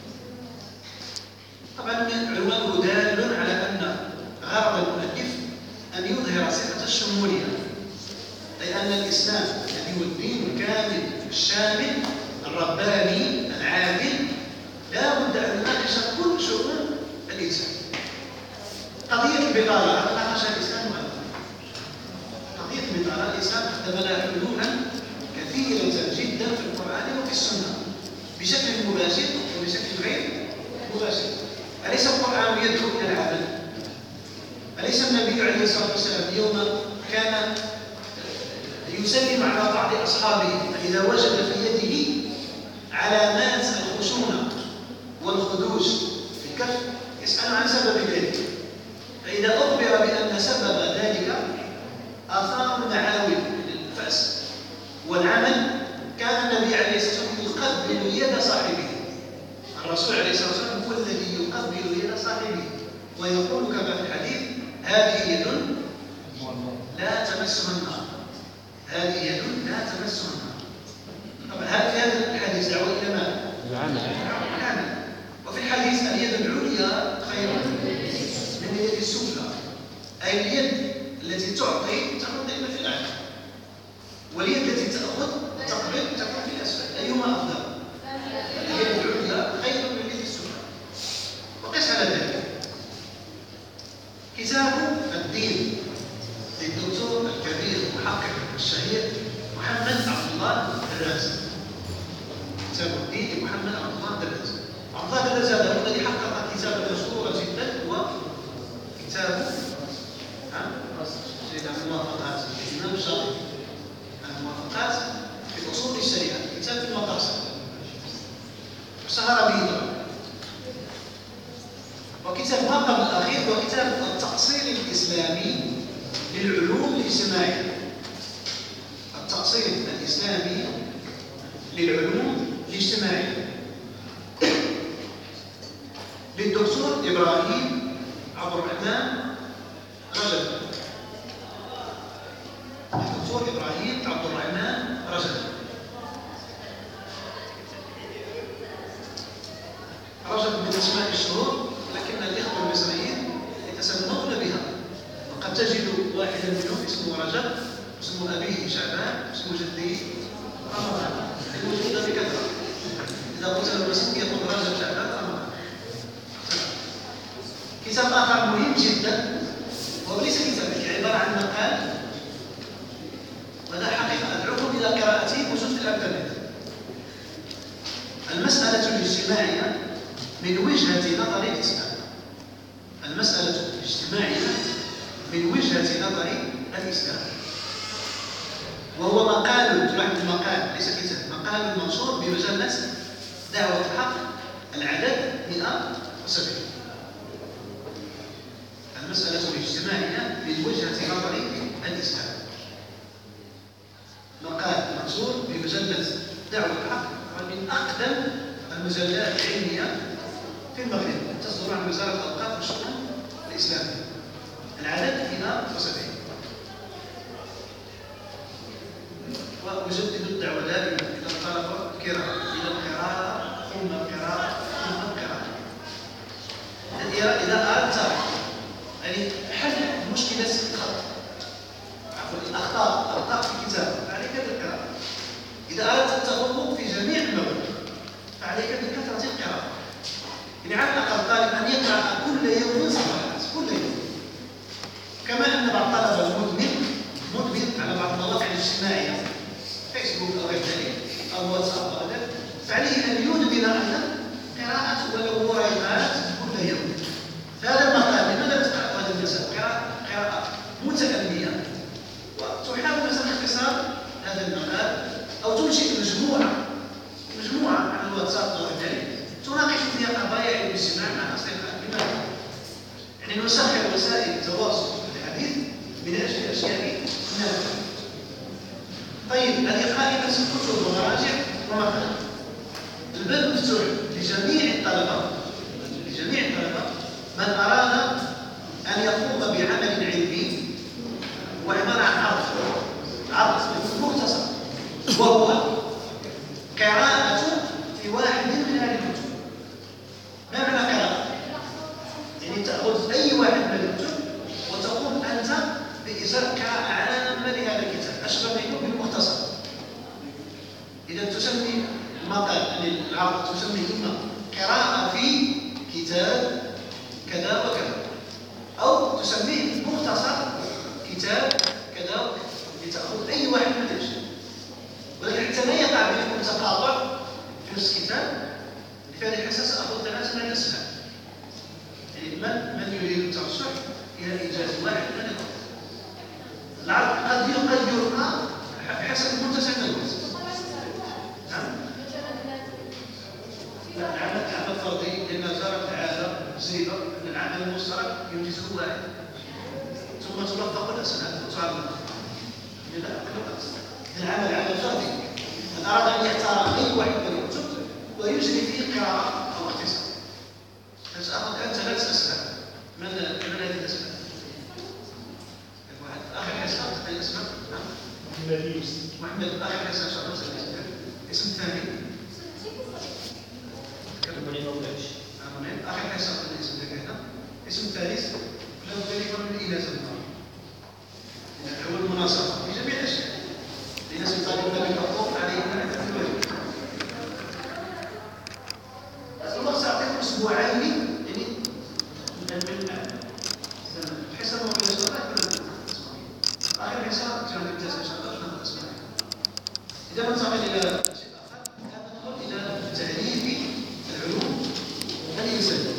طبعا عنوانه دال على أن غرض المؤلف أن يظهر صفة الشمولية، أي أن الإسلام الذي هو الدين الكامل الشامل الرباني العادل لا بد أن نناقش كل شؤون الإنسان. قضية البطالة ناقشها الإسلام ولا قضية البطالة الإسلام قدم لها حلولا كثيرة جدا في القرآن وفي السنة بشكل مباشر وبشكل غير مباشر. أليس القرآن يدعو إلى العمل؟ أليس النبي عليه الصلاة والسلام يوم كان يسلم على بعض أصحابه فإذا وجد في يده علامات الخشونة والخدوش في الكف يسأل عن سبب ذلك، فإذا أخبر بأن سبب ذلك آثار معاول الفأس والعمل كان النبي عليه الصلاة والسلام يقبل يد صاحبه. الرسول عليه الصلاة والسلام هو الذي يقبل يد صاحبه ويقول كما في الحديث: هذه يد لا تمسها النار، هذه يد لا تمسها النار. طبعا هذا في هذا الحديث دعوة إلى ماذا؟ العمل. العمل. وفي الحديث اليد العليا خير من اليد السفلى، أي اليد التي تعطي تكون دائما في الأعلى، واليد التي تأخذ تقبل تكون في الأسفل. أيهما أفضل؟ اليد العليا خير من اليد السفلى. وقس على ذلك كتاب الدين للدكتور الكبير المحقق الشهير محمد عبد الله الرازي. كتاب الدين لمحمد عبد الله الرازي. عبد الله الرازي هذا الذي حقق كتابا مشهورا جدا هو كتاب الموافقات للإمام الشاطبي، الموافقات في أصول الشريعة، كتاب في المقاصد اشتهر به طبعا. وكتاب ما قبل الأخير هو كتاب التأصيل الإسلامي للعلوم الاجتماعية. التأصيل الإسلامي للعلوم الاجتماعية للدكتور إبراهيم عبد الرحمن رجب. الدكتور إبراهيم عبد الرحمن رجب رجب من أسماء الشهور، لكن الإخوة المصريين يتسمون بها. وقد تجد واحدا منهم اسمه رجب، اسمه أبيه شعبان، اسمه جده رمضان، الموجودة بكثرة. إذا قلت له الرسول يقول رجب شعبان رمضان. كتاب آخر مهم جدا وهو ليس كتابا، عبارة عن مقال، وهذا حقيقة أدعوكم إلى قراءته موجود في الإنترنت. المسألة الاجتماعية من وجهة نظر الإسلام. المسألة الاجتماعية من وجهة نظر الإسلام، وهو مقال، تلاحظ المقال ليس كتاب، مقال منشور بمجلة دعوة الحق العدد مئة وسبعين. المسألة الاجتماعية من وجهة نظر الإسلام، مقال منشور بمجلة دعوة الحق، من أقدم المجلات العلمية في المغرب، تصدر عن وزارة الأوقاف والشؤون الإسلامية، العدد مئة وسبعين. وأجدد الدعوة دائما إلى الطلبة الكرام إلى القراءة ثم القراءة ثم القراءة. إذا أردت يعني حل مشكلة الخط، عفوا الأخطاء، الأخطاء في الكتاب، فعليك بالقراءة. إذا أردت التفوق في جميع المواد فعليك بكثرة القراءة. يعني على الأقل طالب أن يقرأ كل يوم صفحات، كل يوم. كما أن بعض الطلبة المدمن مدمن على بعض المواقع الاجتماعية، فيسبوك أو غير ذلك أو واتساب أو غيره، فعليه أن يدمن أيضا قراءة ولو ورقات كل يوم. فهذا المقال لماذا تقرأ هذا المساء؟ قراءة قراءة متأنية، وتحاول مثلا اختصار هذا المقال أو تنشئ مجموعة مجموعة على الواتساب أو غير ذلك تناقش فيها قضايا الاجتماع مع أصدقائك. لماذا؟ يعني نسخر وسائل التواصل الحديث من أجل الأشياء نافعة. طيب، هذه قائمة الكتب ومراجع ومقال. الباب مفتوح لجميع الطلبة لجميع الطلبة من أراد أن يقوم بعمل علمي وعبارة عن عرض عرض مختصر، وهو قراءة في واحد من هذه الكتب. ما معنى قراءة؟ يعني تأخذ أي واحد من الكتب وتقوم أنت بإجراء قراءة عامة لهذا الكتاب. أشبه تسمي المقال يعني العرض تسمي إما قراءة في كتاب كذا وكذا، أو تسميه مختصر كتاب كذا وكذا، لتأخذ أي واحد من الأشياء، ولكن حتى لا يقع بينكم تقاطع في نفس الكتاب. لهذه الحساس أخذ ثلاثة من الأسماء، يعني من من يريد الترشح إلى إنجاز واحد من الأمر. العرض قد قد يرقى حسب متسع الوقت. نعم. العمل العمل الفردي لأن جرت العادة زيدة أن العمل المشترك ينجزه واحد، ثم تلفق الأسماء وتعرض. لا العمل عمل فردي، من أراد أن يختار أي واحد من الكتب ويجري فيه قراءة أو اختصار. سأخذ الآن ثلاث أسماء. من من هذه الأسماء؟ واحد آخر حساب أي أسماء؟ نعم. محمد يوسف. محمد آخر حساب شرط الاسم. اسم ثاني. كلمني نوضحش. آمين. آخر حساب الاسم ذكرنا. اسم ثالث لا بد يكون من إلى زمان. هو المناصفة في جميع الأشياء. لناس يطالبون بالحقوق عليهم أن يفعلوا الواجب. الله سأعطيكم أسبوعين يعني من الحساب ما بين الأسبوعين كلها آخر حساب جانب التاسع شهر شهر أسبوعين. إذا ننتقل إلى شيء آخر ندخل إلى تعريف العلوم الإنسانية.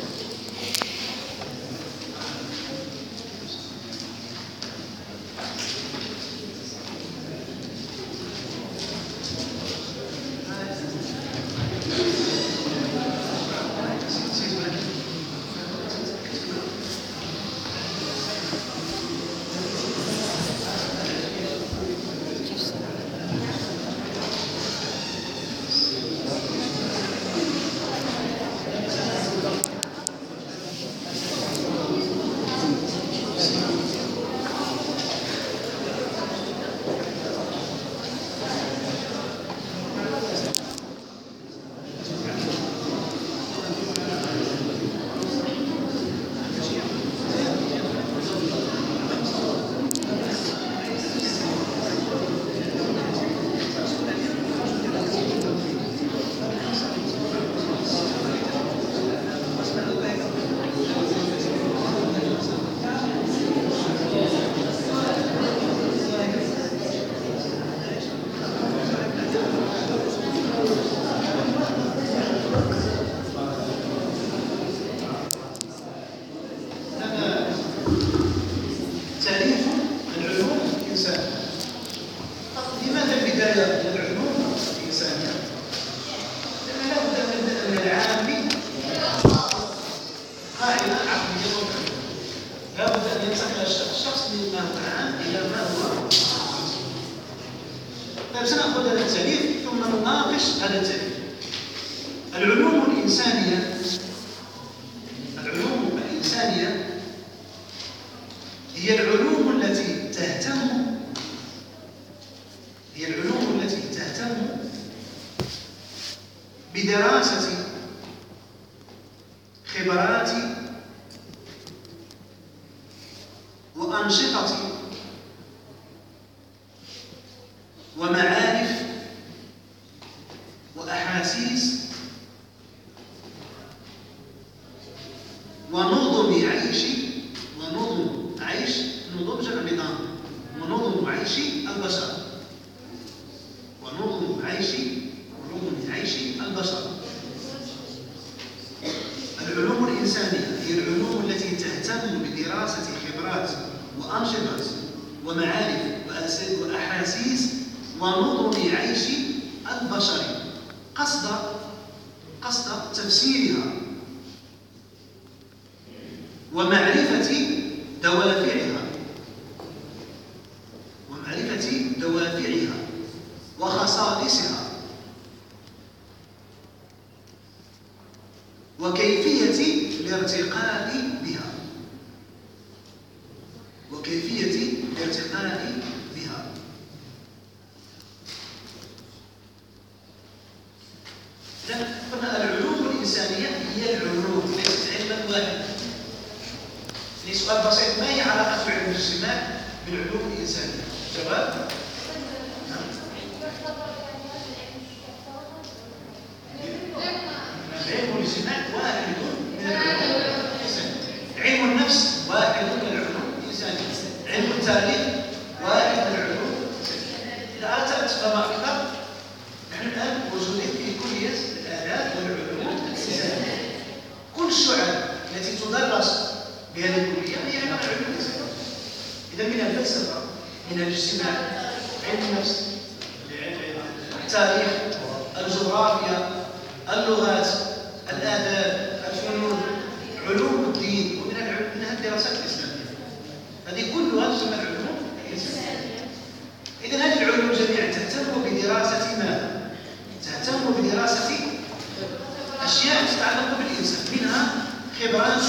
تفهم أكثر، نحن الآن موجودين في كلية الآلات والعلوم الإنسانية. كل الشعب التي تدرس بهذه الكلية هي علم الإنسان. إذا من الفلسفة، من الاجتماع، علم النفس، التاريخ، الجغرافيا، اللغات، الآداب، الفنون، علوم الدين، ومن منها الدراسات الإسلامية. هذه كلها تسمى العلوم الإنسانية. إذا هذه العلوم جميعا تهتم بدراسة ماذا؟ تهتم بدراسة أشياء تتعلق بالإنسان، منها خبرات.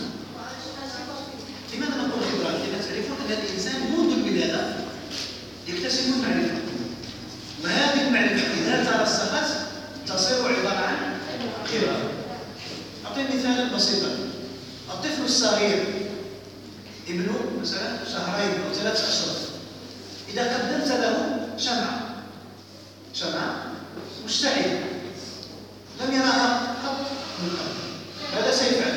لماذا نقول خبرات؟ لأن تعرفون أن الإنسان منذ الولادة يكتسب المعرفة، وهذه المعرفة إذا ترسخت تصير عبارة عن خبرة. أعطي مثالا بسيطا. الطفل الصغير ابنه مثلا شهرين أو ثلاث أشهر، إذا قدمت له شمعة شمعة مشتعلة لم يراها قط من قبل، ماذا سيفعل؟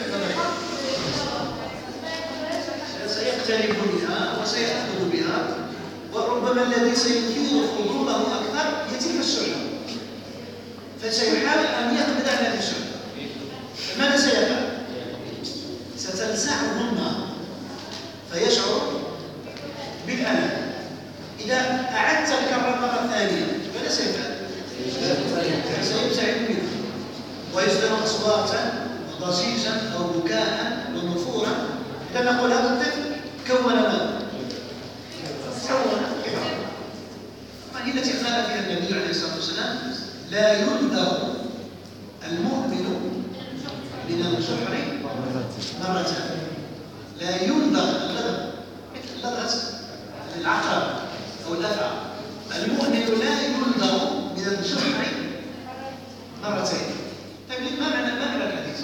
سيقترب منها وسيأخذ بها، وربما الذي سيثير فضوله أكثر هي تلك الشعلة، فسيحاول أن يقبض على هذه الشعلة. ماذا سيفعل؟ ستلسعه النار فيشعر بالألم. إذا أعدت الكرة مرة ثانية ماذا سيفعل؟ سيبتعد منها ويصدر أصواتا وضجيجا أو بكاء ونفورا. إذا نقول هذا الطفل كون ماذا؟ كون خبرة. هذه التي قال فيها النبي عليه الصلاة والسلام: لا يلدغ المؤمن من الجحر مرتان. لا يلدغ اللدغ مثل لدغة العقرب أو الأفعى. المؤمن لا يلدغ من الجحر مرتين. طيب ما معنى ما معنى الحديث؟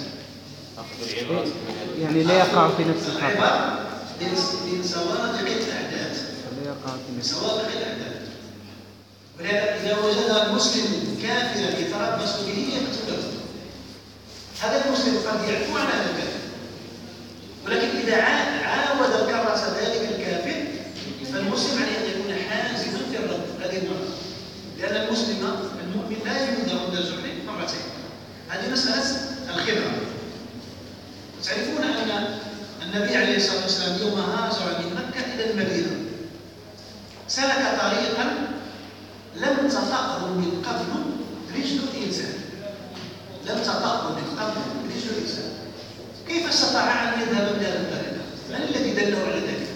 يعني لا يقع في نفس الخطأ. من سوابق الأحداث. لا يقع في من نفس سوابق الأحداث. ولذلك إذا وجد المسلم كافرا يتربص به يقتله. هذا المسلم قد يعفو عن هذا الكافر، ولكن إذا عاود الكرة ذلك الكافر فالمسلم عليه أن يكون حازما في الرد هذه المرة، لأن المسلم المؤمن لا يلدغ من الجحر مرتين. هذه مسألة الخبرة. تعرفون أن النبي عليه الصلاة والسلام يوم هاجر من مكة إلى المدينة سلك طريقا لم تطأه من قبل رجل إنسان. لم تطأه من قبل رجل إنسان. كيف استطاع أن يذهب إلى الطريق؟ من الذي دله على ذلك؟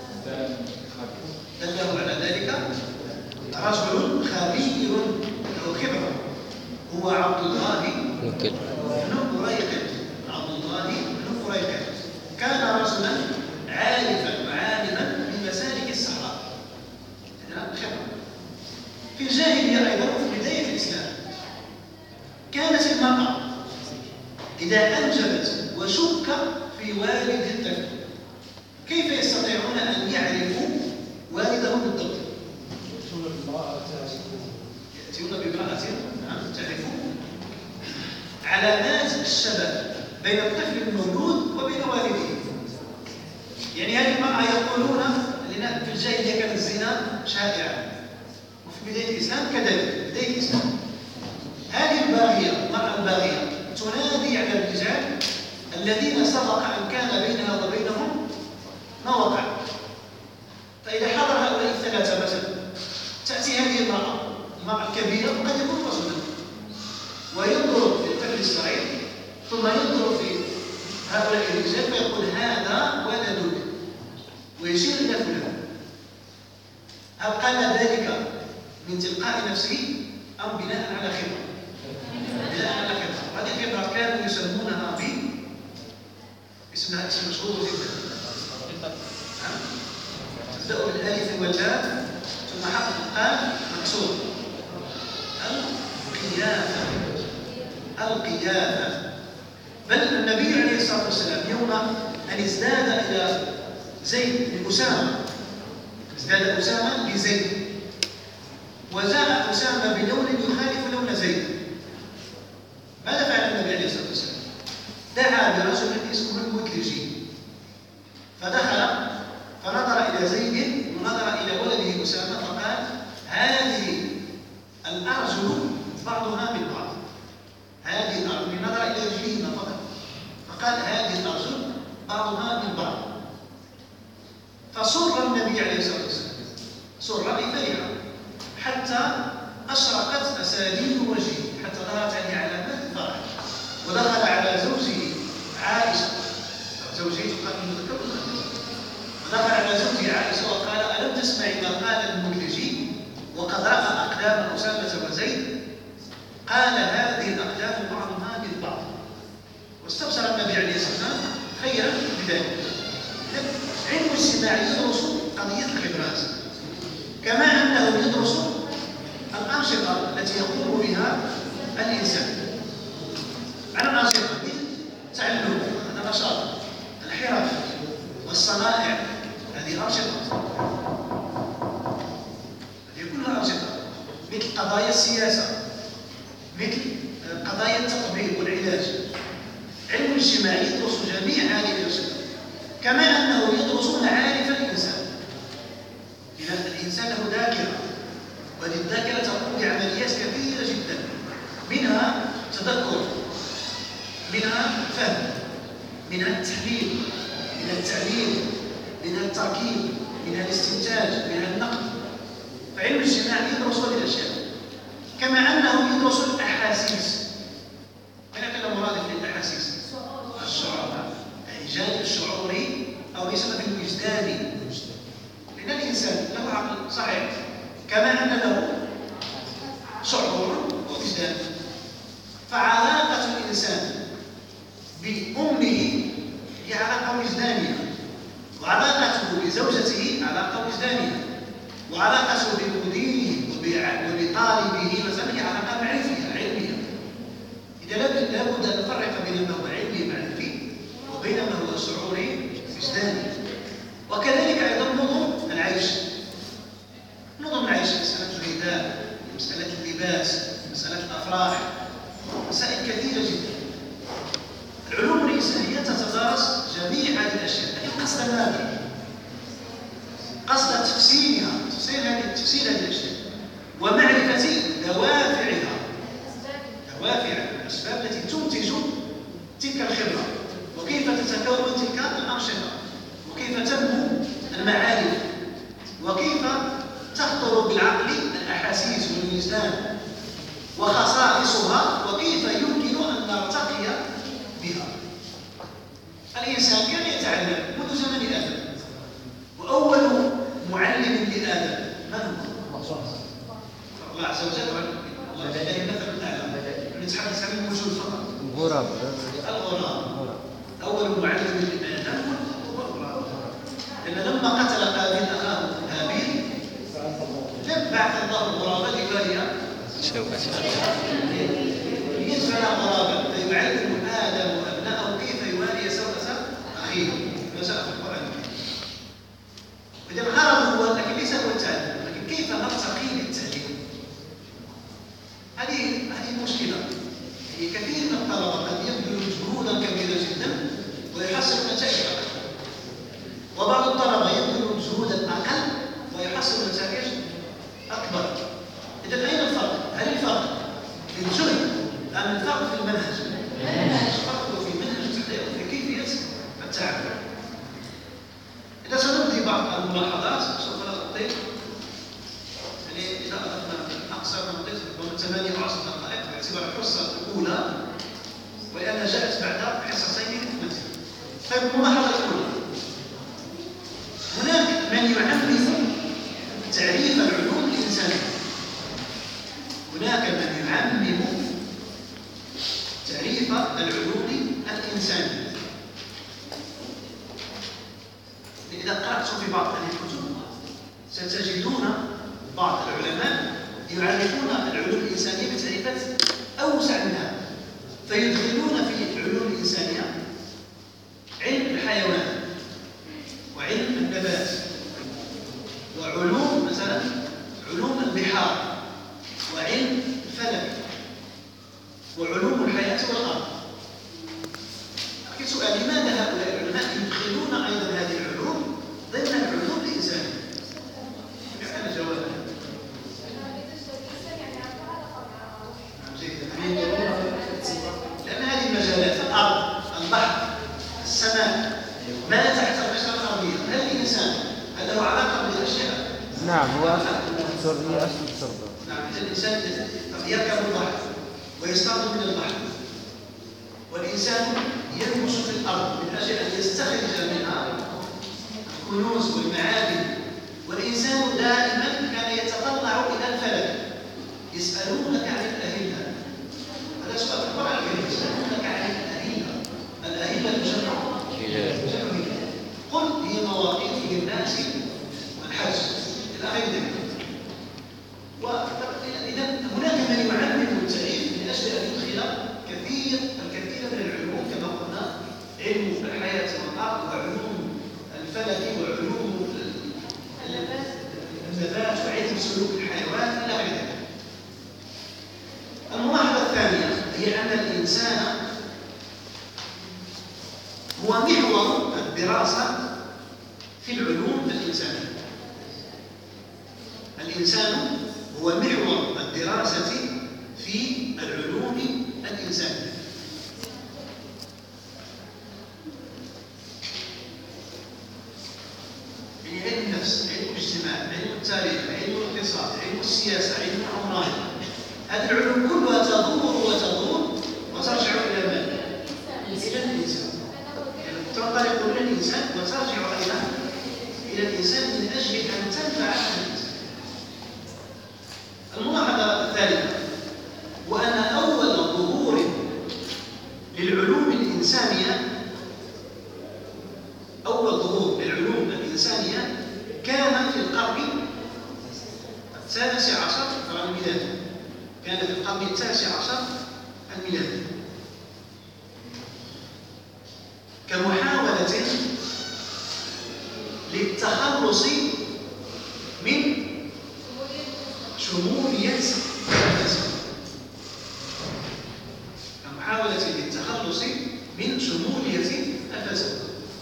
دله على ذلك رجل خبير له خبرة، هو عبد الله بن قريقط. عبد الله بن قريقط كان رجلا عارفا وعالما بمسالك الصحراء، خبرة في الجاهلية أيضا وفي بداية الإسلام. كانت المرأة إذا أنجبت وشك في والد الطفل كيف يستطيعون أن يعرفوا والده بالضبط؟ يأتون بامرأة تعرف علامات الشبه بين الطفل المولود وبين والده. يعني هذه المرأة يقولون لأن في الجاهلية كان الزنا شائعا، وفي بداية الإسلام كذلك. بداية الإسلام هذه الباغية، المرأة الباغية تنادي على الرجال الذين سبق أن كان بينها وبينهم ما وقع. فإذا حضر هؤلاء الثلاثة مثلا تأتي هذه المرأة المرأة الكبيرة وقد يكون رجلا وينظر في الطفل الصغير ثم ينظر في هؤلاء الرجال فيقول هذا ولدك ويشير إلى فلان. هل قال ذلك من تلقاء نفسه أم بناء على خبرة؟ بناء على خبرة. هذه الخبرة كانوا يسمونها ب اسمها اسم مشهور جدا. تبدأ بالألف واللام ثم حرف القاف مكسور. القيادة. القيادة. بل النبي عليه الصلاة والسلام يوم أن ازداد إلى زيد بن أسامة، ازداد أسامة بزيد، وجاء أسامة بلون يخالف لون زيد. ماذا فعل النبي عليه الصلاة والسلام؟ دعا برجل اسمه المدلجي فدخل فنظر إلى زيد ونظر إلى ولده أسامة فقال هذه فإذا أشرقت أساليب وجهه حتى ظهرت عليه علامات الفرح، ودخل على زوجه عائشة، زوجته قال المذكر ودخل على زوجه عائشة وقال: ألم تسمعي ما قال المدلجي وقد رأى أقدام أسامة وزيد؟ قال: هذه الأقدام بعضها بالبعض. واستبشر النبي عليه الصلاة والسلام خيرا بذلك. علم الاجتماع يدرس قضية الخبرات، كما أنه يدرس الأنشطة التي يقوم بها الإنسان. على الأنشطة مثل التعلم، هذا نشاط، الحرف والصنائع، هذه أنشطة، هذه كلها أنشطة. مثل قضايا السياسة، مثل قضايا التطبيب والعلاج. علم الاجتماع يدرس جميع هذه الأنشطة، كما أنه يدرس معارف الإنسان. إذا الإنسان له ذاكرة، وهذه الذاكرة تقوم بعمليات كثيرة جدا، منها تذكر، منها فهم، منها التحليل، منها التعليل، منها التركيب، منها الاستنتاج، منها النقد. فعلم الاجتماع يدرس هذه الأشياء، كما أنه يدرس الأحاسيس. أين كان مرادف للأحاسيس؟ الشعور، يعني الجانب الشعوري أو يسمى بالوجداني، لأن الإنسان له عقل صحيح، كما أن له شعور ووجدان. فعلاقة الإنسان بأمه هي علاقة وجدانية، وعلاقته بزوجته علاقة وجدانية، وعلاقته بمديره وبطالبه مثلا هي علاقة معرفية علمية. إذا لابد أن نفرق بين ما هو علمي معرفي وبين ما هو شعوري وجداني. وكذلك أيضا نظم العيش. نظم العيش مسألة الغذاء، مسألة اللباس، مسألة الأفراح، مسائل كثيرة جدا. العلوم الإنسانية تتدارس جميع هذه الأشياء، لكن قصد ماذا؟ قصد تفسيرها، تفسير هذه تفسير هذه الأشياء، ومعرفة دوافعها، دوافع الأسباب التي تنتج تلك الخبرة، وكيف تتكون تلك الأنشطة، وكيف تنمو المعارف، وكيف تخطر بالعقل الأحاسيس والوجدان وخصائصها، وكيف يمكن أن نرتقي بها. الإنسان كان يتعلم منذ زمن آدم، وأول معلم لآدم من هو؟ الله عز وجل. الله لديه مثل الأعلى، نتحدث عن الوجود فقط. الغراب. الغراب أول معلم لآدم هو الغراب، لأن لما قتل قابيل أخاه هابيل لم بعث الله الغراب ليوالي ليدفع غرابا فيعلم آدم وأبنائه كيف يوالي سوءة أخيه، ما جاء في القرآن. إذا الغرض هو، لكن ليس هو التعليم، لكن كيف نرتقي للتعليم. هذه هذه مشكلة. يعني كثير من الطلبة قد يبذل جهودا كبيرة جدا ويحصل نتائج أقل، وبعض الطلبة يبذل جهودا أقل ويحصل نتائج أكبر. إذا أين الفرق؟ هل الفرق في الجهد أم الفرق في المنهج؟ الفرق في منهج التحضير وفي كيفية التعامل. إذا سنبدي بعض الملاحظات سوف نطيق، يعني إذا أردنا أقصر نطيق ربما ثمانية وعشر دقائق باعتبار الحصة الأولى، ولأنها جاءت بعد حصتين مثل. طيب، الملاحظة الأولى: هناك من يعمم تعريف العلوم الإنسانية. هناك من يعمم تعريف العلوم الإنسانية. إذا قرأتم في بعض هذه الكتب ستجدون بعض العلماء يعرفون العلوم الإنسانية بتعريفات أوسع من هذا، فيدخلون في العلوم الإنسانية علم الحيوان، وعلم النبات، وعلوم مثلا علوم البحار، وعلم الفلك، وعلوم الحياة والأرض. لكن سؤال: لماذا هؤلاء العلماء يدخلون أيضا هذه العلوم ضمن العلوم الإنسانية؟ كان جوابا لأن هذه المجالات، الأرض، البحر، السر هي أصل السر. نعم. الإنسان يركب البحر ويصطاد من البحر، والإنسان ينبش في الأرض من أجل أن يستخرج منها الكنوز والمعادن، والإنسان دائما كان يتطلع إلى الفلك. يسألونك عن الأهلة، هذا سؤال في القرآن الكريم، يسألونك عن الأهلة. الأهلة جمع جمع قل هي مواقيت للناس والحج إلى غير ذلك. وإذا هناك من يعلم التاريخ من أجل أن يدخل كثير الكثير من العلوم كما قلنا، علم الحياة والأرض وعلوم الفلك وعلوم النبات وعلم سلوك الحيوان إلى غير ذلك. الملاحظة الثانية هي أن الإنسان هو محور الدراسة في العلوم الإنسانية. الإنسان هو محور الدراسة في العلوم الإنسانية. يعني علم النفس، علم الاجتماع، علم التاريخ، علم الاقتصاد، علم السياسة، علم العمران، هذه العلوم كلها تدور وتدور وترجع إلى من؟ إلى الإنسان. تنطلق من الإنسان وترجع إلى إلى الإنسان من أجل أن تنفع الإنسان. الملاحظة الثالثة وأن أول ظهور للعلوم الإنسانية أول ظهور للعلوم الإنسانية كان في القرن التاسع عشر الميلادي. كان في القرن التاسع عشر الميلادي كمحاولة للتخلص من شمولية الفلسفة، كمحاولة للتخلص من شمولية الفلسفة.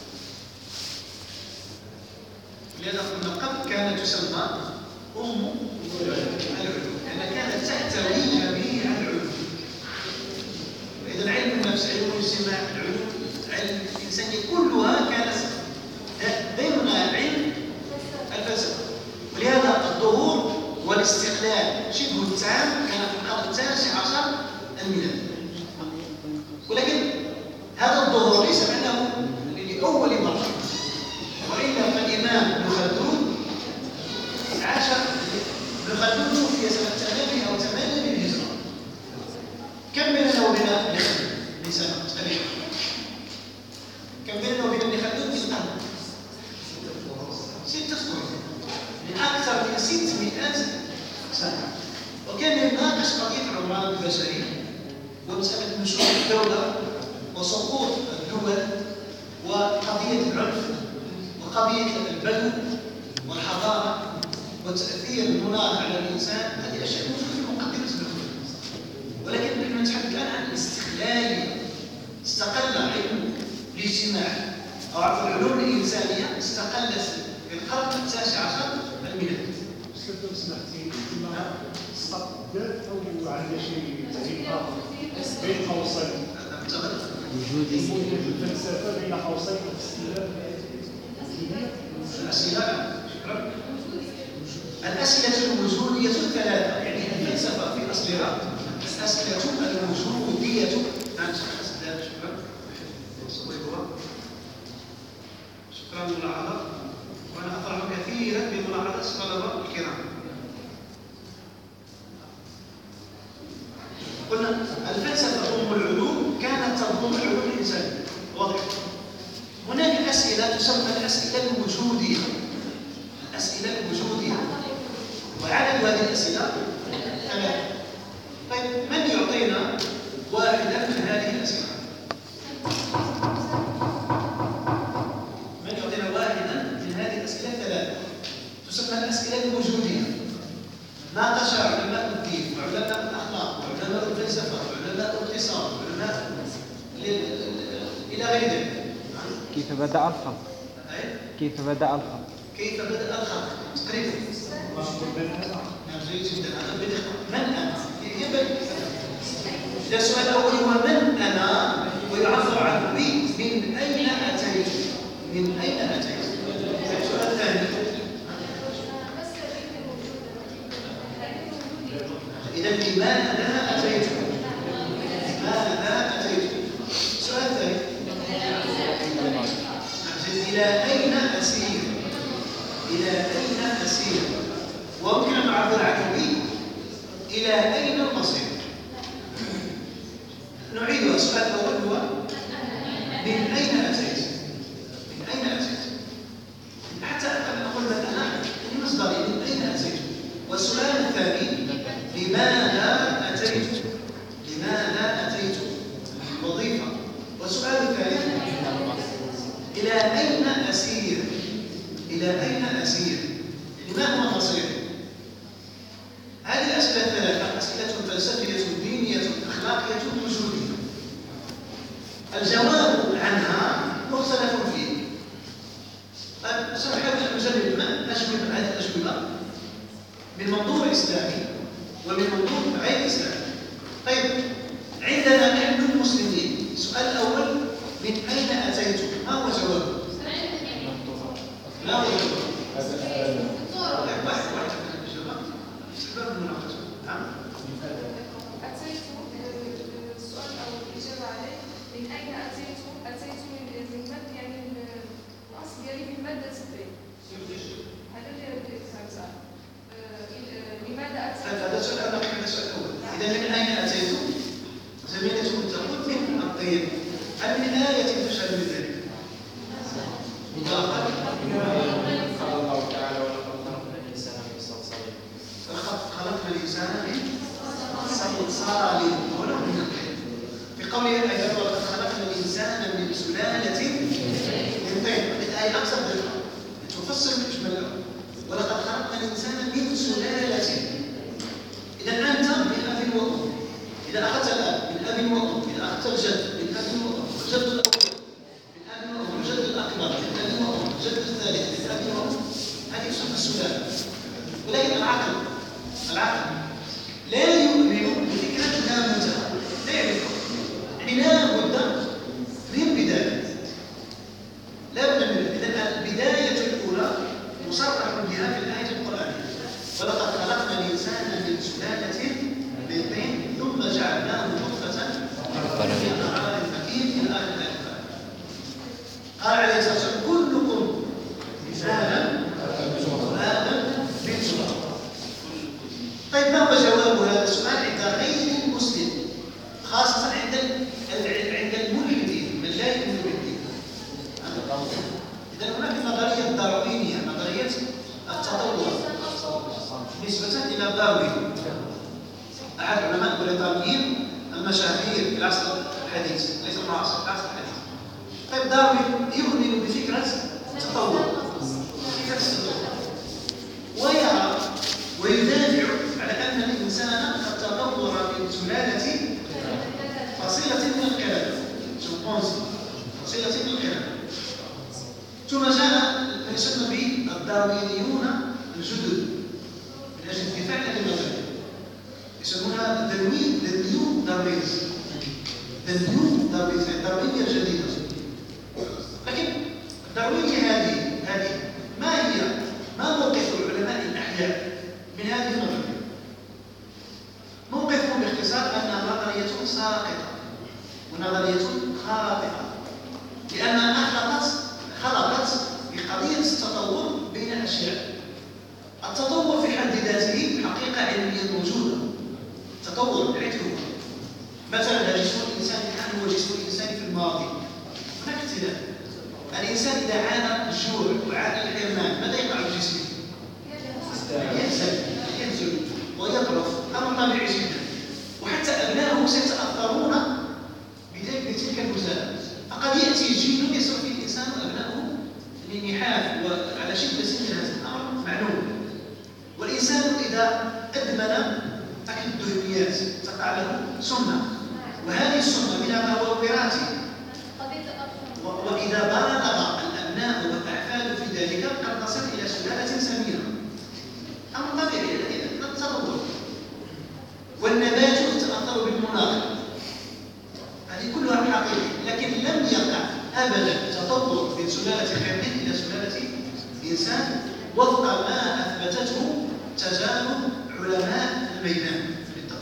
لأن قلنا قبل كانت تسمى أم العلوم، لأنها كانت تحتوي جميع العلوم. إذا علم النفس، علم الاجتماع، العلوم علم الإنسانية كلها كانت ضمن علم الفلسفة. ولهذا الظهور والاستقلال شبه التام كان في القرن التاسع عشر الميلادي. ولكن هذا الظهور ليس معناه لأول مرة، وإلا فالإمام ابن خلدون عاش ابن خلدون توفي سنة ثمانية أو ثمانية من الهجرة. كم بيننا وبين ابن خلدون من سنة تقريبا؟ كم بيننا وبين ابن خلدون من قرن؟ ستة قرون، من أكثر من ستمائة سنة. وكان يناقش قضية العمران البشري ومسألة نشوء الدولة وسقوط الدول وقضية العنف وقضية البدو والحضارة وتأثير المناخ على الإنسان. هذه أشياء موجودة في مقدمة العلوم، ولكن نحن نتحدث الآن عن الاستقلال. استقل علم الاجتماع أو عفوا العلوم الإنسانية استقلت في القرن التاسع عشر الميلادي. استاذ سمحتي استقبلت أو عندنا شيء تعريف آخر بين قوسين وجودي الفلسفة بين قوسين الأسئلة شكرا. الأسئلة الوجودية الثلاثة، يعني الفلسفة في أصلها الأسئلة الوجودية. شكرا شكرا للملاحظة، وأنا أفرح كثيرا بملاحظة الطلبة الكرام. قلنا الفلسفة أم العلوم كانت تضم العلوم الإنسانية، واضح. هناك أسئلة تسمى الأسئلة الوجودية، الأسئلة الوجودية، وعدد هذه الأسئلة ثلاثة. طيب من يعطينا واحدا من هذه الأسئلة؟ من يعطينا واحدا من هذه الأسئلة ثلاثة تسمى الأسئلة الوجودية. ناقش علماء الدين وعلماء الأخلاق وعلماء الفلسفة وعلماء الاقتصاد وعلماء إلى غير ذلك. كيف بدأ الخلق؟ كيف بدأ الخلق؟ كيف بدأ الخلق؟ تقريبا. نعم جيد جدا. هذا بدأ من أنا؟ يبدأ. إذا السؤال الأول هو من أنا؟ ويعبر عنه ب من أين أتيت؟ من أين أتيت؟ السؤال الثاني إذا لماذا أتيت؟ لماذا أتيت؟ السؤال الثاني إلى أين أسير؟ إلى أين أسير؟ وممكن أن نعبر عنه به إلى أين المصير؟ نعيدها. السؤال الأول هو من أين أتيت؟ من أين أتيت؟ حتى أقول لك أنا المصدر من أين أتيت؟ والسؤال الثاني لماذا أتيت؟ لماذا أتيت؟ وظيفة. والسؤال الثالث إلى أين أسير؟ إلى أين أسير؟ ما هو مصير؟ هذه الأسئلة الثلاثة أسئلة فلسفية دينية أخلاقية وجودية. الجواب عنها مختلف فيه. سنحاول أن نجرب ما أجوبة هذه الأجوبة من منظور إسلامي ومن منظور غير إسلامي. طيب، عندنا نحن المسلمين السؤال الأول من أين أتيت؟ ما هو جوابه؟ ما هو جوابه؟ واحد واحد من الجواب استحباب المناقشة. نعم. أتيت السؤال أو الإجابة عليه من أين أتيت؟ أتيت من من مادة يعني الأصل ديالي من مادة البيت. هذا اللي فهمته. لماذا أتيت؟ هذا السؤال الأول. هذا السؤال الأول. إذا من أين أتيت؟ زميلتكم تقول من الطيب. هل من آية تشهد بذلك؟ مطلقا؟ قال الله تعالى ولقد خلقنا الإنسان من صلصال. خلقنا الإنسان من صلصال ولو من الطين. في قوله أيضا ولقد خلقنا الإنسان من سلالة من طين. الآية أكثر دقة تفسر الإجمال الأول. ولقد خلقنا الإنسان من سلالة. إذا أنت من أب وأم. إذا أخذت الأب من أب وأم، إذا أخذت الجد من أب وأم، والجد الأول من أب وأم، والجد الأكبر من أب وأم، والجد الثالث من أب وأم، هذه تسمى السلالة. ولكن العقل العقل لا يؤمن بفكرة لا منتهى، لا يعرفها. يعني لا بد من بداية. لا بد من إذا البداية الأولى مصرح بها في الآية القرآنية. ولقد خلقنا الإنسان من سلالة من طين ثم جعلناه نطفة في قرار مكين إلى آخر الآية. قال عليه الصلاة والسلام كلكم آدم وآدم من تراب. طيب، ما هو جواب هذا السؤال عند غير المسلم، خاصة عند عند الملحدين من لا يؤمن بالدين؟ إذا هناك نظرية داروينية، نظرية التطور نسبة إلى داروين، أحد علماء البريطانيين المشاهير في العصر الحديث، ليس المعاصر، العصر الحديث. طيب، داروين يؤمن بفكرة التطور، فكرة التطور، ويرى ويدافع على أن الإنسان قد تطور من سلالة فصيلة من الكلام، فصيلة من الكلام، ثم جاء ما يسمى بالداروينيون الجدد من أجل الدفاع عن النظرية، يسمونها تنوين النيو داروينز، النيو داروينز، الداروينية الجديدة. لكن الداروينية هذه هذه ما هي؟ ما موقف العلماء الأحياء من هذه النظرية؟ موقفهم باختصار أنها نظرية ساقطة ونظرية خاطئة، لأنها خلقت خلقت بقضية التطور بين أشياء. التطور في حد ذاته حقيقة علمية موجودة، تطور حيث هو مثلا جسم الإنسان الآن هو جسم الإنسان في الماضي، هناك اختلاف. الإنسان إذا عانى الجوع وعانى الحرمان ماذا يقع بجسمه؟ ينزل ينزل ويضعف، أمر طبيعي جدا. وحتى أبنائه سيتأثرون بتلك المساءلة. فقد يأتي جيل يصير فيه الإنسان وأبنائه لنحاف وعلى شدة سن هذا الأمر معلوم. والإنسان إذا أدمن أكل الدهنيات تقع له سنة، وهذه السنة منها ما هو وراثي، وإذا بالغ الأبناء والأحفاد في ذلك قد تصل إلى سلالة سمينة، أمر طبيعي إذا التطور. والنبات يتأثر بالمناخ، هذه كلها حقيقة، لكن لم يقع أبدا تطور من سلالة حيوان إلى سلالة إنسان وفق ما أثبتته تجارب علماء الميدان في التطور.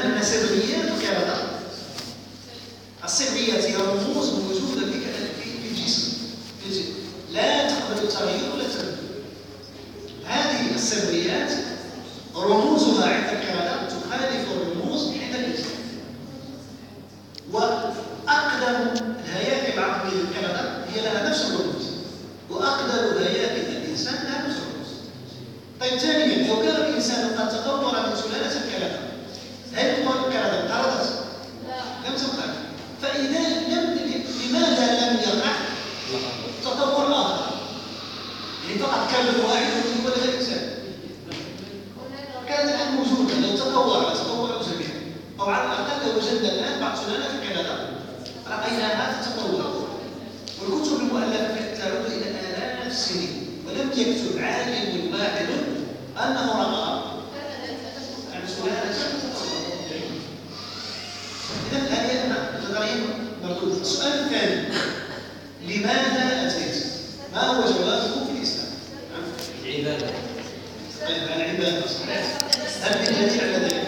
أن سريات القردة السريات هي رموز موجودة في في الجسم في الجسم لا تقبل التغيير ولا التبدل. هذه السريات رموزها عند القردة تخالف الرموز عند الإنسان. وأقدم الهياكل العظمية للقردة هي لها نفس الرموز، وأقدم هياكل الإنسان لها نفس الرموز. طيب ثانيا، لو كان الإنسان قد تطور من سلالة القردة، هل القردة انقرضت؟ لم تنقرض. فإذا لم لماذا لم يقع تطور آخر؟ يعني فقط كلب واحد يكون ولد الإنسان. كانت الآن موجودة، لو تطورت تطوروا جميعا، أو على الأقل لو وجدنا الآن بعض سلالات القردة رأيناها تتطور. والكتب المؤلفة تعود إلى آلاف السنين، ولم يكتب عالم واحد أنه رأى عن سلالة تتطور. إذا هذه نظرية مردودة. السؤال الثاني، لماذا أتيت؟ ما هو جوابه في الإسلام؟ العبادة. طيب العبادة صحيح. هل من دليل على ذلك؟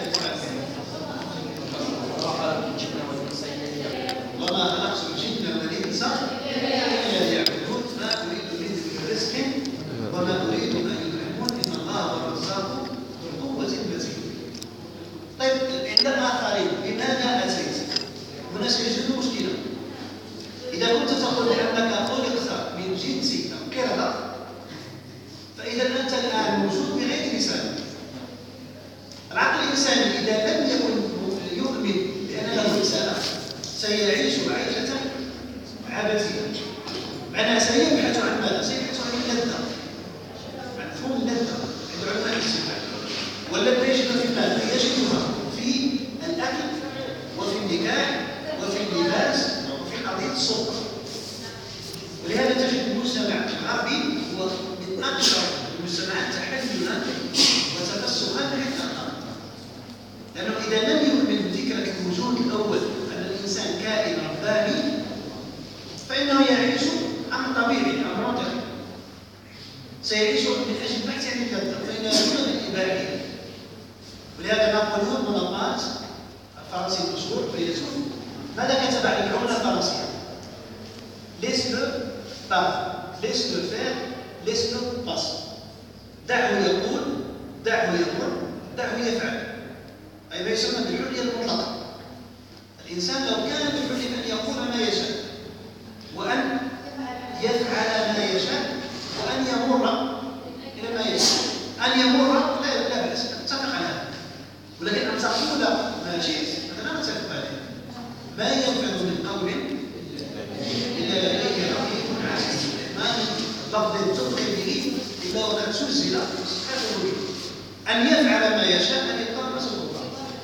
وما خلقت الجن والإنس إلا ليعبدون ما أريد منهم من رزق وما أريد أن يطعمون إن الله هو الرزاق ذو القوة المتين. طيب عند الآخرين لماذا أتيت؟ هنا سيجد مشكلة. إذا كنت تقول بأنك خلقت من جنس القردة، فإذا أنت الآن موجود بغير لسان. العقل الإنساني إذا لم يكن يؤمن بأن له رسالة سيعيش عيشة عبثية. معناها سيبحث عن ماذا؟ سيبحث عن اللذة، عن مفهوم اللذة عند علماء الاجتماع. واللذة يجدها في ماذا؟ يجدها في الأكل وفي النكاح وفي اللباس وفي قضية السلطة. ولهذا تجد المجتمع الغربي هو من أكثر المجتمعات تحللا وتفسخا للآخر، لأنه إذا لم يؤمن بفكرة الوجود الأول أن الإنسان كائن رباني فإنه يعيش أمر طبيعي أمر منطقي، سيعيش من أجل البحث عن اللذة، فإنه يكون بالإباحية. ولهذا نابليون بونابرت الفرنسي المشهور فيلسوف ماذا كتب على العملة الفرنسية؟ laisse le pas, laisse le faire, laisse le passer. دعه يقول، دعه يقول، دعه يفعل. أي ما يسمى بالحرية المطلقة. الإنسان لو كان بالحرية أن يقول ما يشاء، وأن يفعل ما يشاء، وأن يمر إلى ما يشاء. أن يمر لا لا بأس، نتفق على هذا. ولكن أن تقول ما شئت هذا لا نتفق عليه. ما ينفذ من قول إلا لديه رقيب عتيد. ما من لفظ تدخل به إلا وقد سلسل هذا الوجود. أن يفعل ما يشاء أن يقام مسؤوليته.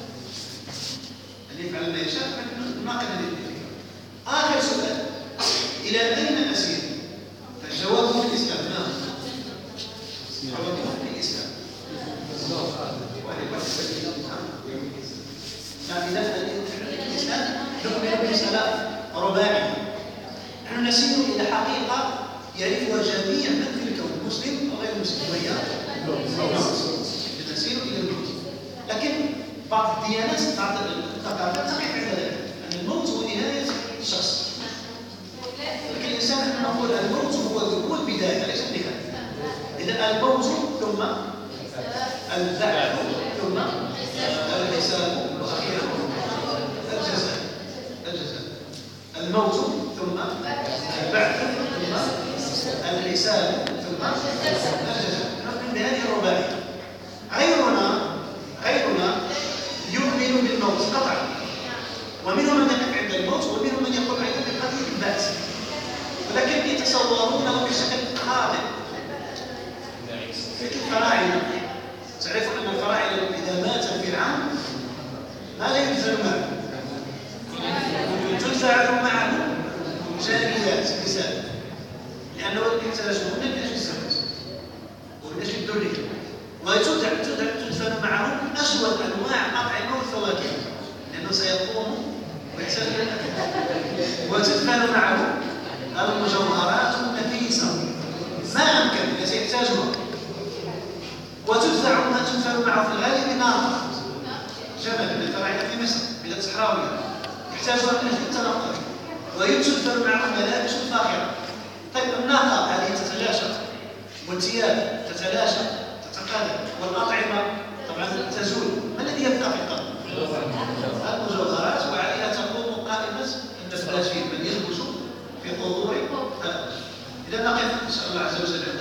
أن يفعل ما يشاء لكن ناقل للفكرة. آخر سؤال، إلى أين أسير؟ فالجواب في الإسلام نعم. الجواب في الإسلام. نعم. إذا الإسلام نؤمن برسالة رباعية. نحن نسير إلى حقيقة يعرفها جميع من في الكون، مسلم وغير مسلم، وهي نسير إلى الموت. لكن بعض الديانات بعض الثقافات تقف عند ذلك أن الموت هو نهاية الشخص. لكن الإنسان نحن نقول الموت هو هو البداية ليس النهاية. إذا الموت ثم البعث ثم الحساب وأخيرا الجزاء. الجزاء الموت ثم البعث ثم الحساب ثم الجزاء. نؤمن بهذه الرباعية. غيرنا غيرنا يؤمن بالموت قطعا، ومنهم من يقف عند الموت، ومنهم من يقول أيضا بقضية البعث، ولكن يتصورونه بشكل خاطئ. مثل الفراعنة، تعرفون أن الفراعنة إذا مات الفرعون ماذا يدفن معه؟ تدفن معه جاريات نساء، لأنه يحتاجهن من أجل الزواج ومن أجل الذرية، وتدفن معه أجود أنواع الأطعمة والفواكه لأنه سيقوم ويحتاج إلى الأكل، وتدفن معه المجوهرات النفيسة ما أمكن التي يحتاجها، وتدفع تدفن معه في الغالب نار جمل من الفراعنة في مصر، بلاد صحراوية يحتاجها من أجل التنقل ويتوفر معهم ملابس فاخرة. طيب الناقة هذه تتلاشى والثياب تتلاشى تتقادم والأطعمة طبعا تزول، ما الذي يبقى في القلب؟ المجوهرات، وعليها تقوم قائمة النباتين من يلبس في قبور. إذا نقف نسأل الله عز وجل